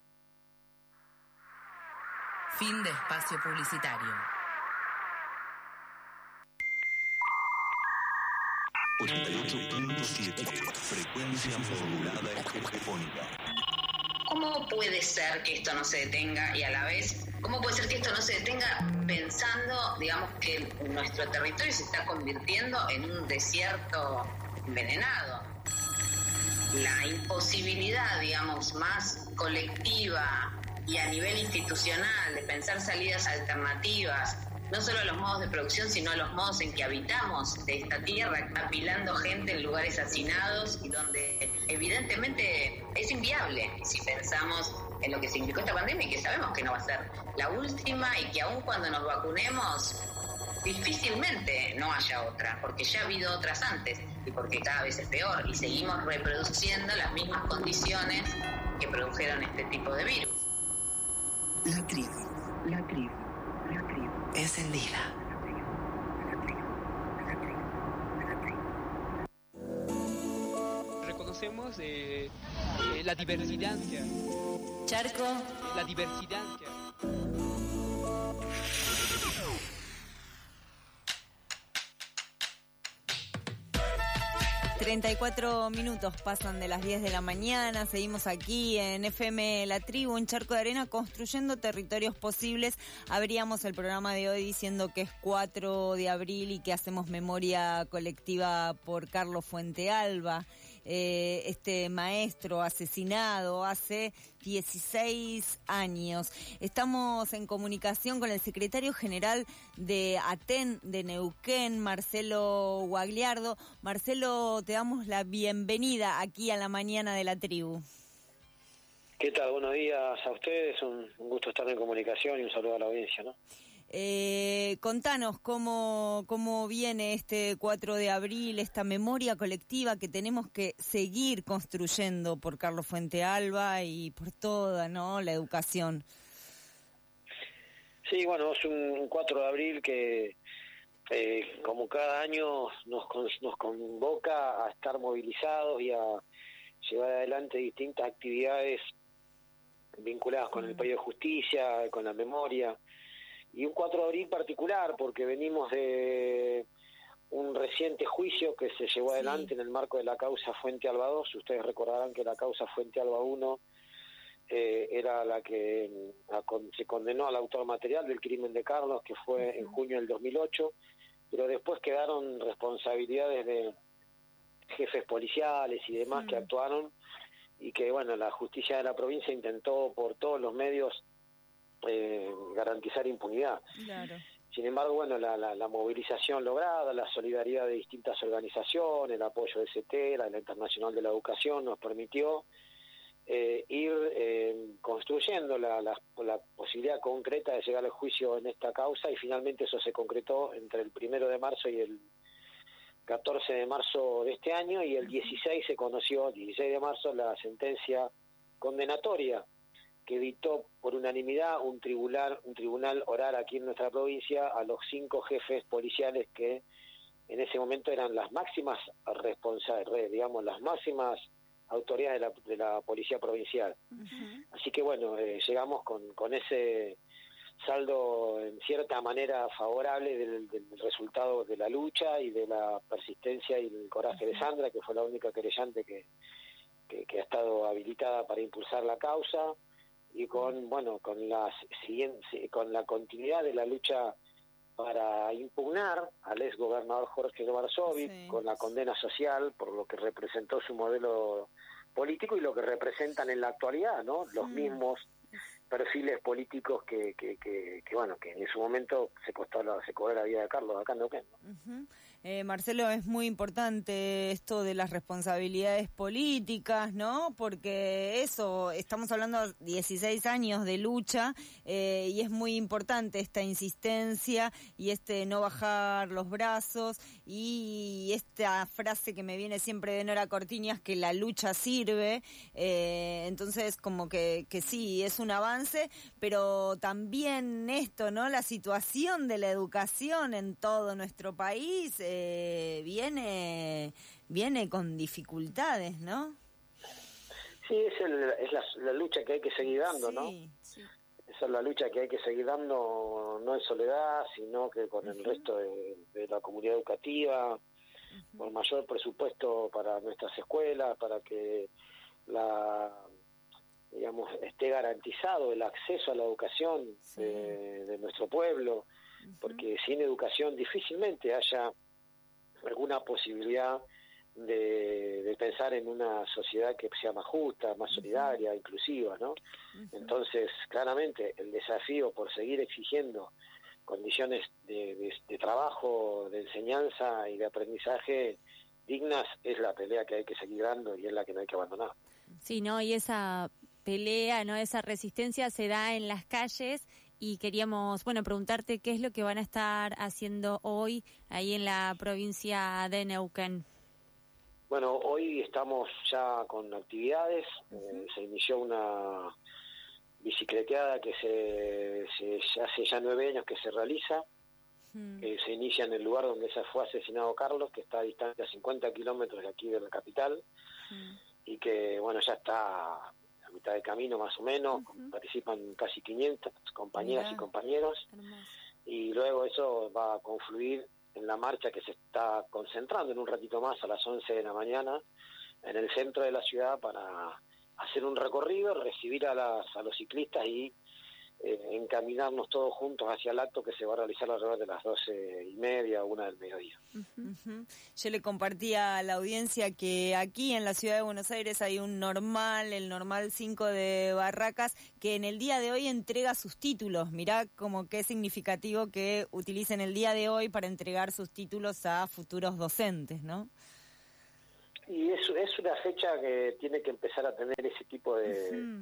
Fin de espacio publicitario. 88.7 frecuencia modulada hegemónica. ¿Cómo puede ser que esto no se detenga y a la vez, cómo puede ser que esto no se detenga pensando, digamos, que nuestro territorio se está convirtiendo en un desierto envenenado? La imposibilidad, digamos, más colectiva y a nivel institucional de pensar salidas alternativas, no solo a los modos de producción, sino a los modos en que habitamos de esta tierra, apilando gente en lugares hacinados y donde evidentemente es inviable si pensamos en lo que significó esta pandemia y que sabemos que no va a ser la última y que aun cuando nos vacunemos difícilmente no haya otra, porque ya ha habido otras antes y porque cada vez es peor y seguimos reproduciendo las mismas condiciones que produjeron este tipo de virus. La tribu. Encendida. Reconocemos la diversidad. Charco. La diversidad. 34 minutos pasan de las 10 de la mañana, seguimos aquí en FM La Tribu, en Charco de Arena, construyendo territorios posibles. Abríamos el programa de hoy diciendo que es 4 de abril y que hacemos memoria colectiva por Carlos Fuentealba, este maestro asesinado hace 16 años. Estamos en comunicación con el secretario general de ATEN de Neuquén, Marcelo Guagliardo. Marcelo, te damos la bienvenida aquí a la mañana de la tribu. ¿Qué tal? Buenos días a ustedes, un gusto estar en comunicación y un saludo a la audiencia, ¿no? Contanos cómo viene este 4 de abril, esta memoria colectiva que tenemos que seguir construyendo por Carlos Fuentealba y por toda, ¿no?, la educación. Sí, bueno, es un 4 de abril que como cada año nos convoca a estar movilizados y a llevar adelante distintas actividades vinculadas con el pedido de justicia, con la memoria. Y un 4 de abril particular, porque venimos de un reciente juicio que se llevó adelante en el marco de la causa Fuentealba 2. Ustedes recordarán que la causa Fuentealba 1 era la que se condenó al autor material del crimen de Carlos, que fue en junio del 2008, pero después quedaron responsabilidades de jefes policiales y demás que actuaron, y que, bueno, la justicia de la provincia intentó por todos los medios garantizar impunidad. Claro. Sin embargo, bueno, la movilización lograda, la solidaridad de distintas organizaciones, el apoyo de CETERA, la Internacional de la Educación, nos permitió ir construyendo la posibilidad concreta de llegar al juicio en esta causa, y finalmente eso se concretó entre el 1 de marzo y el 14 de marzo de este año, y el 16 se conoció, 16 de marzo, la sentencia condenatoria que dictó por unanimidad un tribunal oral aquí en nuestra provincia a los 5 jefes policiales que en ese momento eran las máximas responsables, digamos, las máximas autoridades de la policía provincial. Así que bueno, llegamos con ese saldo en cierta manera favorable del resultado de la lucha y de la persistencia y el coraje de Sandra, que fue la única querellante que ha estado habilitada para impulsar la causa, y con la continuidad de la lucha para impugnar al ex gobernador Jorge Barsovich, con la condena social por lo que representó su modelo político y lo que representan en la actualidad, ¿no? Los mismos perfiles políticos que en su momento se cobró la vida de Carlos acá en Neuquén, ¿no? Marcelo, es muy importante esto de las responsabilidades políticas, ¿no? Porque estamos hablando de 16 años de lucha, y es muy importante esta insistencia y no bajar los brazos, y esta frase que me viene siempre de Nora Cortiñas, que la lucha sirve. Entonces, como que sí, es un avance, pero también esto, ¿no? La situación de la educación en todo nuestro país viene con dificultades, ¿no? Sí, es la lucha que hay que seguir dando, ¿no? Sí. Esa es la lucha que hay que seguir dando, no en soledad, sino que con el resto de la comunidad educativa, por mayor presupuesto para nuestras escuelas, para que esté garantizado el acceso a la educación de nuestro pueblo, porque sin educación difícilmente haya alguna posibilidad de pensar en una sociedad que sea más justa, más solidaria, inclusiva, ¿no? Entonces, claramente, el desafío por seguir exigiendo condiciones de trabajo, de enseñanza y de aprendizaje dignas es la pelea que hay que seguir dando, y es la que no hay que abandonar. Sí, ¿no? Y esa pelea, ¿no? Esa resistencia se da en las calles. Y queríamos, preguntarte qué es lo que van a estar haciendo hoy ahí en la provincia de Neuquén. Bueno, hoy estamos ya con actividades. Se inició bicicleteada que se hace ya 9 años que se realiza, que se inicia en el lugar donde se fue asesinado Carlos, que está a distancia de 50 kilómetros de aquí de la capital, y que bueno, ya está a mitad de camino más o menos, participan casi 500 compañeras y compañeros, y luego eso va a confluir en la marcha que se está concentrando en un ratito más a las 11 de la mañana en el centro de la ciudad para hacer un recorrido, recibir a los ciclistas y encaminarnos todos juntos hacia el acto que se va a realizar alrededor de las 12:30 o 1 del mediodía. Yo le compartía a la audiencia que aquí en la ciudad de Buenos Aires hay el Normal 5 de Barracas, que en el día de hoy entrega sus títulos. Mirá como que es significativo que utilicen el día de hoy para entregar sus títulos a futuros docentes, ¿no? Y es una fecha que tiene que empezar a tener ese tipo de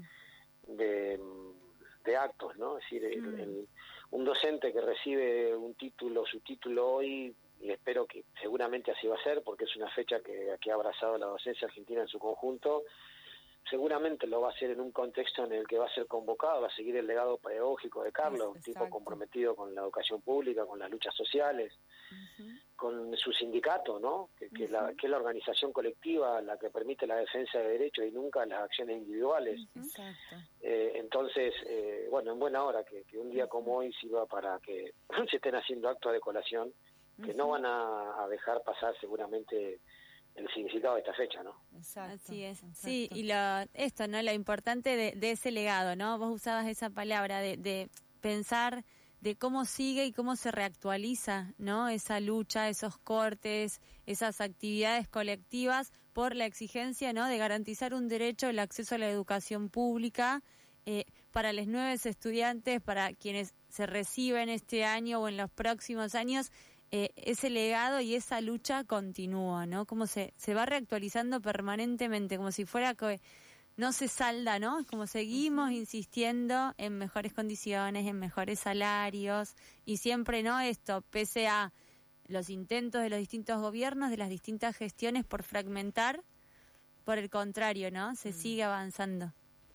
actos, ¿no? Es decir, un docente que recibe su título hoy, y espero que seguramente así va a ser, porque es una fecha que ha abrazado la docencia argentina en su conjunto, seguramente lo va a hacer en un contexto en el que va a ser convocado, va a seguir el legado pedagógico de Carlos, un tipo comprometido con la educación pública, con las luchas sociales, con su sindicato, ¿no? Que es la organización colectiva la que permite la defensa de derechos y nunca las acciones individuales. Entonces, bueno, en buena hora que un día como hoy sirva para que se estén haciendo actos de colación que no van a dejar pasar seguramente el significado de esta fecha, ¿no? Así es. Sí, y lo importante de ese legado, ¿no? Vos usabas esa palabra de pensar de cómo sigue y cómo se reactualiza, ¿no? Esa lucha, esos cortes, esas actividades colectivas por la exigencia, ¿no? De garantizar un derecho, el acceso a la educación pública para los nuevos estudiantes, para quienes se reciben este año o en los próximos años. Ese legado y esa lucha continúa, ¿no? Como se va reactualizando permanentemente, como si fuera que no se salda, ¿no? Es como seguimos insistiendo en mejores condiciones, en mejores salarios, y siempre, ¿no? Esto, pese a los intentos de los distintos gobiernos, de las distintas gestiones por fragmentar, por el contrario, ¿no? Se sigue avanzando.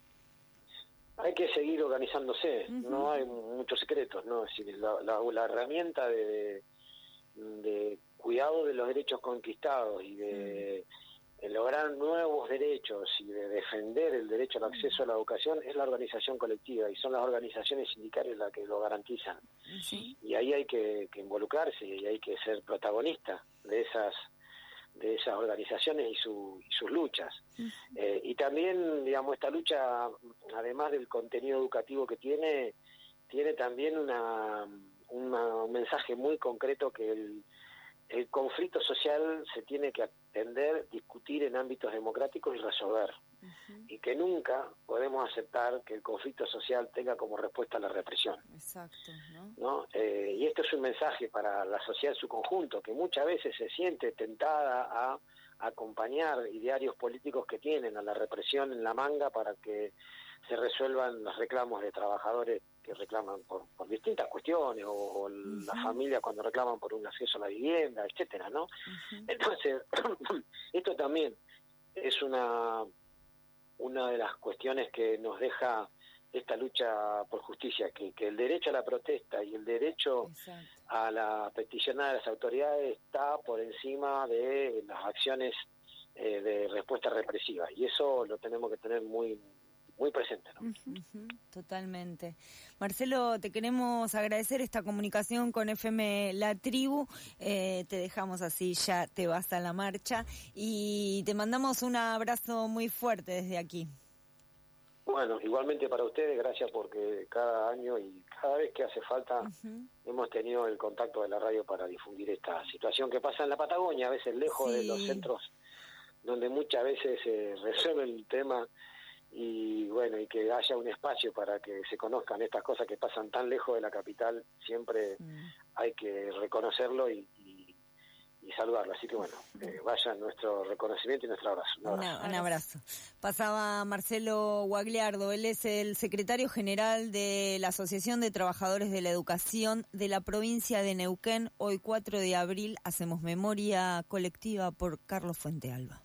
Hay que seguir organizándose, no hay muchos secretos, ¿no? Es decir, la herramienta de cuidado de los derechos conquistados y de lograr nuevos derechos y de defender el derecho al acceso a la educación es la organización colectiva, y son las organizaciones sindicales las que lo garantizan. Y ahí hay que involucrarse y hay que ser protagonista de esas organizaciones y sus luchas. Y también, digamos, esta lucha, además del contenido educativo que tiene también un mensaje muy concreto, que el conflicto social se tiene que atender, discutir en ámbitos democráticos y resolver. Y que nunca podemos aceptar que el conflicto social tenga como respuesta la represión. Exacto, ¿no? Y esto es un mensaje para la sociedad en su conjunto, que muchas veces se siente tentada a acompañar idearios políticos que tienen a la represión en la manga para que se resuelvan los reclamos de trabajadores que reclaman por distintas cuestiones, o las familias cuando reclaman por un acceso a la vivienda, etcétera, ¿no? Entonces, esto también es una de las cuestiones que nos deja esta lucha por justicia, que el derecho a la protesta y el derecho a la petición de las autoridades está por encima de las acciones de respuesta represiva, y eso lo tenemos que tener muy presente, ¿no? Totalmente. Marcelo, te queremos agradecer esta comunicación con FM La Tribu. Te dejamos así, ya te vas a la marcha, y te mandamos un abrazo muy fuerte desde aquí. Bueno, igualmente para ustedes, gracias, porque cada año y cada vez que hace falta hemos tenido el contacto de la radio para difundir esta situación que pasa en la Patagonia, a veces lejos de los centros donde muchas veces se resuelve el tema. Y bueno, y que haya un espacio para que se conozcan estas cosas que pasan tan lejos de la capital, siempre hay que reconocerlo y saludarlo. Así que bueno, vaya nuestro reconocimiento y nuestro abrazo. Un abrazo. Pasaba Marcelo Guagliardo, él es el secretario general de la Asociación de Trabajadores de la Educación de la provincia de Neuquén. Hoy 4 de abril hacemos memoria colectiva por Carlos Fuentealba.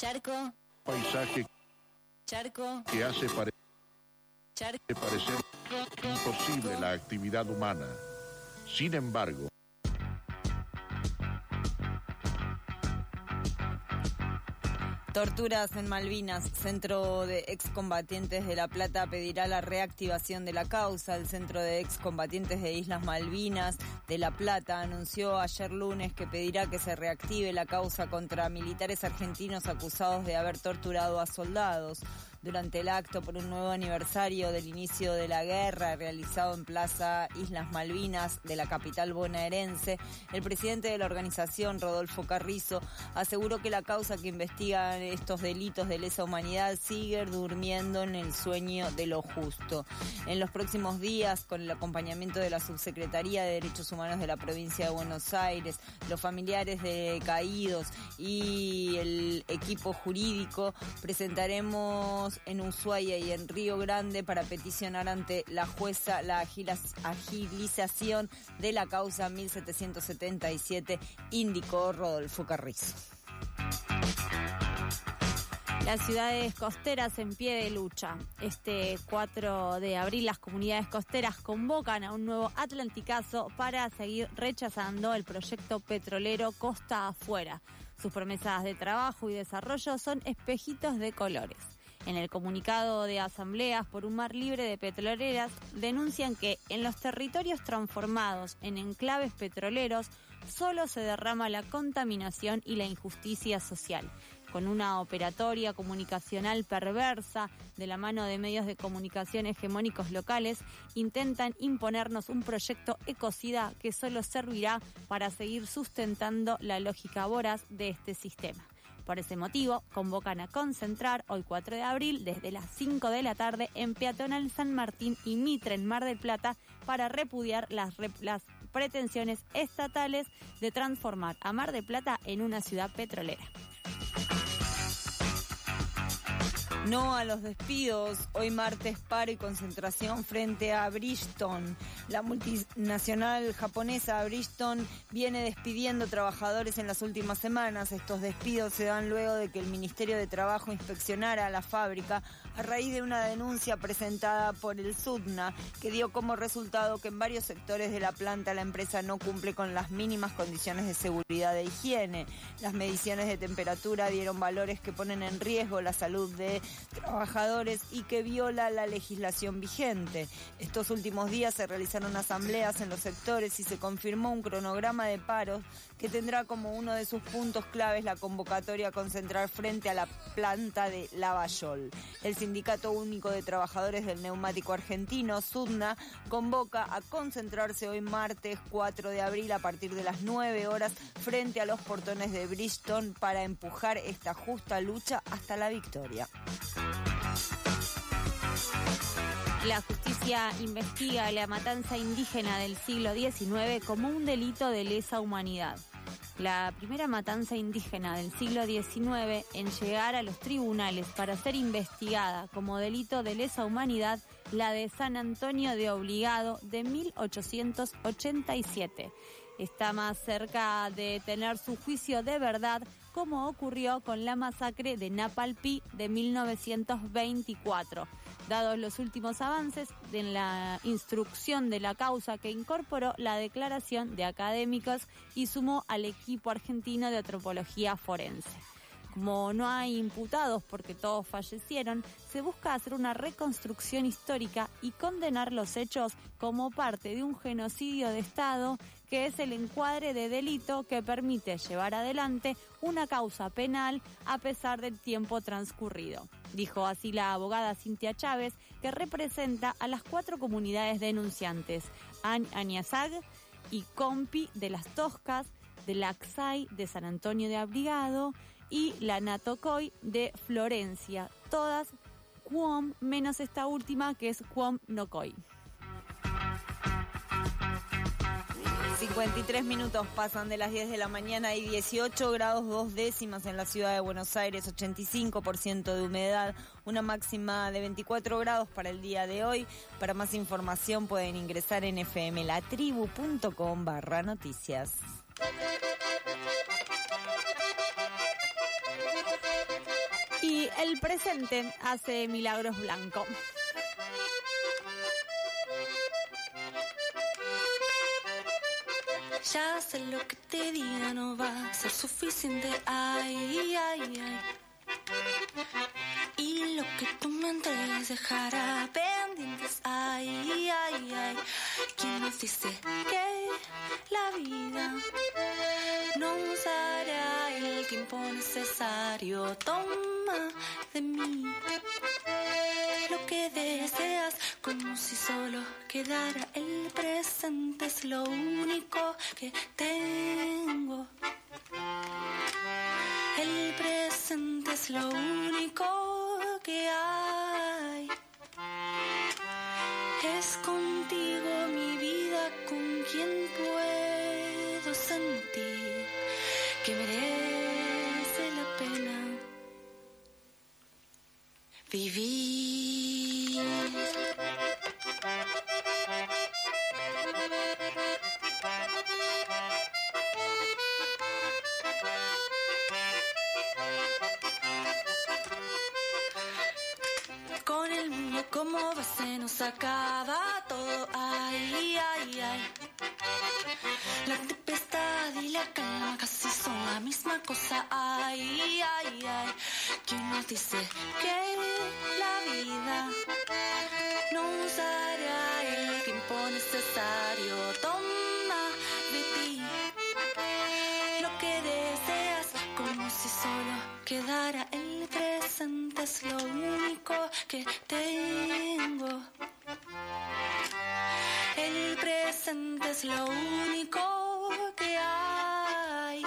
Charco. Paisaje Charco. que hace parecer imposible la actividad humana. Sin embargo, torturas en Malvinas. Centro de Excombatientes de La Plata pedirá la reactivación de la causa. El Centro de Excombatientes de Islas Malvinas de La Plata anunció ayer lunes que pedirá que se reactive la causa contra militares argentinos acusados de haber torturado a soldados. Durante el acto por un nuevo aniversario del inicio de la guerra realizado en Plaza Islas Malvinas de la capital bonaerense, el presidente de la organización, Rodolfo Carrizo, aseguró que la causa que investiga estos delitos de lesa humanidad sigue durmiendo en el sueño de lo justo. En los próximos días, con el acompañamiento de la Subsecretaría de Derechos Humanos de la provincia de Buenos Aires, los familiares de caídos y el equipo jurídico, presentaremos en Ushuaia y en Río Grande para peticionar ante la jueza la agilización de la causa 1777, indicó Rodolfo Carrizo. Las ciudades costeras en pie de lucha. Este 4 de abril las comunidades costeras convocan a un nuevo Atlanticazo para seguir rechazando el proyecto petrolero Costa Afuera. Sus promesas de trabajo y desarrollo son espejitos de colores. En el comunicado de asambleas por un mar libre de petroleras, denuncian que en los territorios transformados en enclaves petroleros solo se derrama la contaminación y la injusticia social. Con una operatoria comunicacional perversa de la mano de medios de comunicación hegemónicos locales, intentan imponernos un proyecto ecocida que solo servirá para seguir sustentando la lógica voraz de este sistema. Por ese motivo, convocan a concentrar hoy 4 de abril desde las 5 de la tarde en Peatonal San Martín y Mitre en Mar del Plata para repudiar las pretensiones estatales de transformar a Mar del Plata en una ciudad petrolera. No a los despidos. Hoy martes paro y concentración frente a Bridgestone. La multinacional japonesa Bridgestone viene despidiendo trabajadores en las últimas semanas. Estos despidos se dan luego de que el Ministerio de Trabajo inspeccionara la fábrica a raíz de una denuncia presentada por el SUTNA, que dio como resultado que en varios sectores de la planta la empresa no cumple con las mínimas condiciones de seguridad e higiene. Las mediciones de temperatura dieron valores que ponen en riesgo la salud de trabajadores y que viola la legislación vigente. Estos últimos días se realizaron asambleas en los sectores y se confirmó un cronograma de paros que tendrá como uno de sus puntos claves la convocatoria a concentrar frente a la planta de Lavallol. El Sindicato Único de Trabajadores del Neumático Argentino, SUTNA, convoca a concentrarse hoy martes 4 de abril a partir de las 9 horas frente a los portones de Bridgestone para empujar esta justa lucha hasta la victoria. La justicia investiga la matanza indígena del siglo XIX como un delito de lesa humanidad. La primera matanza indígena del siglo XIX en llegar a los tribunales para ser investigada como delito de lesa humanidad, la de San Antonio de Obligado de 1887. Está más cerca de tener su juicio de verdad, como ocurrió con la masacre de Napalpí de 1924. Dados los últimos avances en la instrucción de la causa que incorporó la declaración de académicos y sumó al equipo argentino de antropología forense. Como no hay imputados porque todos fallecieron, se busca hacer una reconstrucción histórica y condenar los hechos como parte de un genocidio de Estado, que es el encuadre de delito que permite llevar adelante una causa penal a pesar del tiempo transcurrido. Dijo así la abogada Cintia Chávez, que representa a las 4 comunidades denunciantes: Añazag y Compi de las Toscas, de Laxay, de San Antonio de Abrigado y la Natocoy de Florencia, todas Cuom, menos esta última que es Cuom Nocoy. 53 minutos pasan de las 10 de la mañana y 18 grados 2 décimas en la ciudad de Buenos Aires, 85% de humedad, una máxima de 24 grados para el día de hoy. Para más información pueden ingresar en fmlatribu.com/noticias. el presente hace Milagros Blanco. Ya sé lo que te diga no va a ser suficiente, ay, ay, ay. Y lo que tú me entregues dejará pendientes, ay, ay, ay. ¿Quién nos dice que la vida nos dará el tiempo necesario? Toma de mí lo que deseas, como si solo quedara el presente. Es lo único que tengo. El presente es lo único que hay. Es contigo mi vida, con quien puedo sentir que merece la pena vivir. Con el mundo como ves se nos acaba todo, ay, ay, ay. La tempestad y la calma casi son la misma cosa, ay, ay, ay. ¿Quién nos dice que la vida nos dará el tiempo necesario? Toma de ti lo que deseas, como si solo quedara el presente. Es lo único que tengo. El presente es lo único que hay.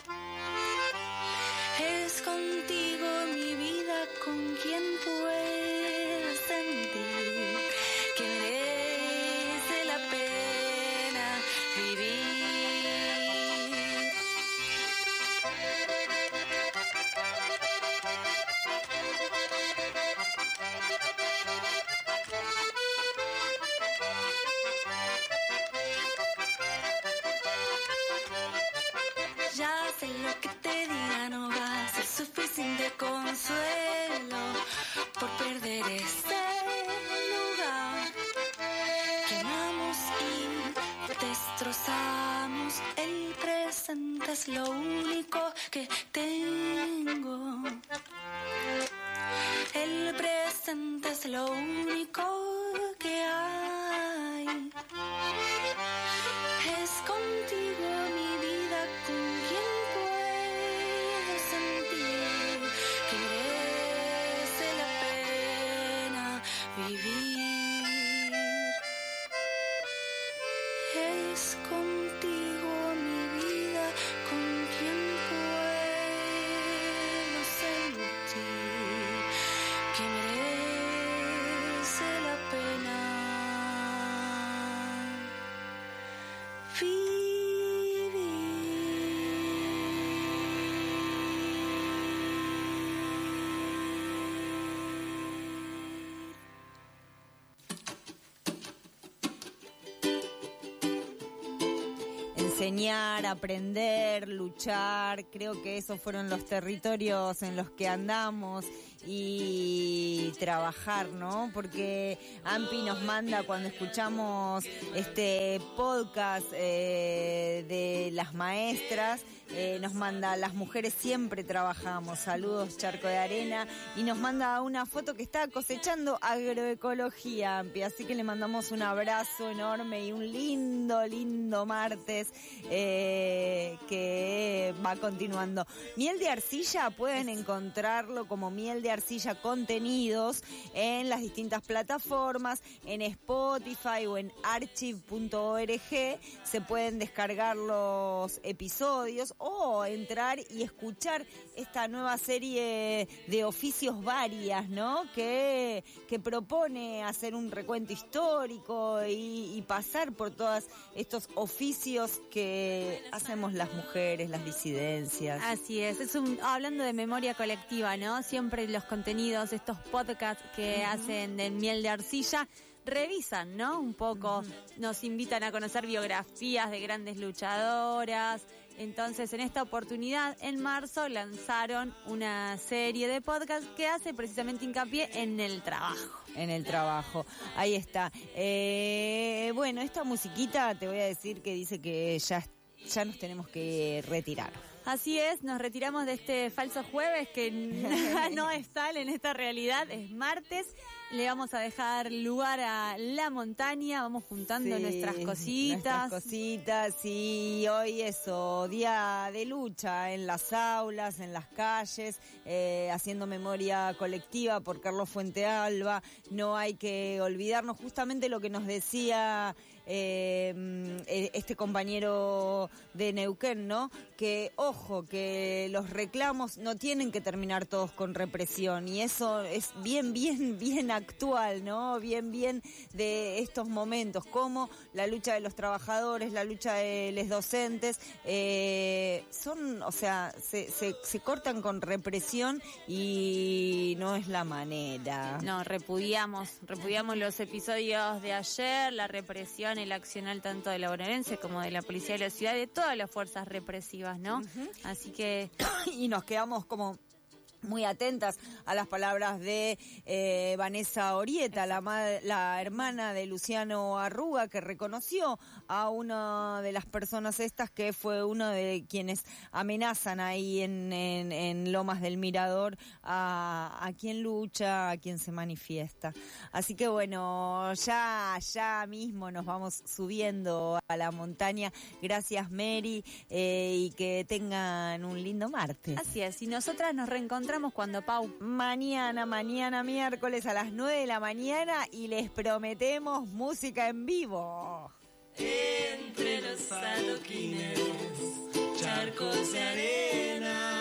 Es contigo mi vida, con quien puedo sentir que merece la pena vivir. Ya sé lo que te diga no va a ser suficiente consuelo por perder ese lugar que amamos y destrozamos. El presente es lo único que tengo. El presente es lo único que hay. Es contigo mi vida, con quien puedo sentir que merece la pena vivir. Es contigo mi vida, con quien puedo sentir que merece la pena vivir. Enseñar, aprender, luchar, creo que esos fueron los territorios en los que andamos y trabajar, ¿no? Porque AMPI nos manda, cuando escuchamos este podcast de las maestras, nos manda: las mujeres siempre trabajamos, saludos Charco de Arena, y nos manda una foto que está cosechando agroecología, AMPI, así que le mandamos un abrazo enorme y un lindo martes que va continuando. Miel de Arcilla, pueden encontrarlo como Miel de Arcilla Contenidos en las distintas plataformas, en Spotify o en archive.org, se pueden descargar los episodios o entrar y escuchar esta nueva serie de oficios varias, ¿no? Que propone hacer un recuento histórico y pasar por todos estos oficios que hacemos las mujeres, las disidencias. Así es, hablando de memoria colectiva, ¿no? Siempre los contenidos, estos podcasts que hacen de Miel de Arcilla, revisan, ¿no? Un poco, nos invitan a conocer biografías de grandes luchadoras, Entonces, en esta oportunidad, en marzo, lanzaron una serie de podcasts que hace precisamente hincapié en el trabajo. En el trabajo, ahí está. Bueno, esta musiquita te voy a decir que dice que ya nos tenemos que retirar. Así es, nos retiramos de este falso jueves que no es tal en esta realidad, es martes. Le vamos a dejar lugar a la montaña, vamos juntando nuestras cositas. Y hoy eso, día de lucha en las aulas, en las calles, haciendo memoria colectiva por Carlos Fuentealba. No hay que olvidarnos justamente lo que nos decía este compañero de Neuquén, ¿no? Que, ojo, que los reclamos no tienen que terminar todos con represión, y eso es bien actual, ¿no? Bien de estos momentos, como la lucha de los trabajadores, la lucha de los docentes, se cortan con represión y no es la manera. No, repudiamos los episodios de ayer, la represión, el accionar tanto de la bonaerense como de la policía de la ciudad, de todas las fuerzas represivas, ¿no? Uh-huh. Así que... y nos quedamos como muy atentas a las palabras de Vanessa Orieta, la hermana de Luciano Arruga, que reconoció a una de las personas estas que fue uno de quienes amenazan ahí en Lomas del Mirador a quien lucha, a quien se manifiesta. Así que bueno, ya mismo nos vamos subiendo a la montaña. Gracias, Mary, y que tengan un lindo martes. Así es, y nosotras nos reencontramos cuando, Pau, mañana miércoles a las 9 de la mañana, y les prometemos música en vivo. Entre los adoquines, charcos de arena.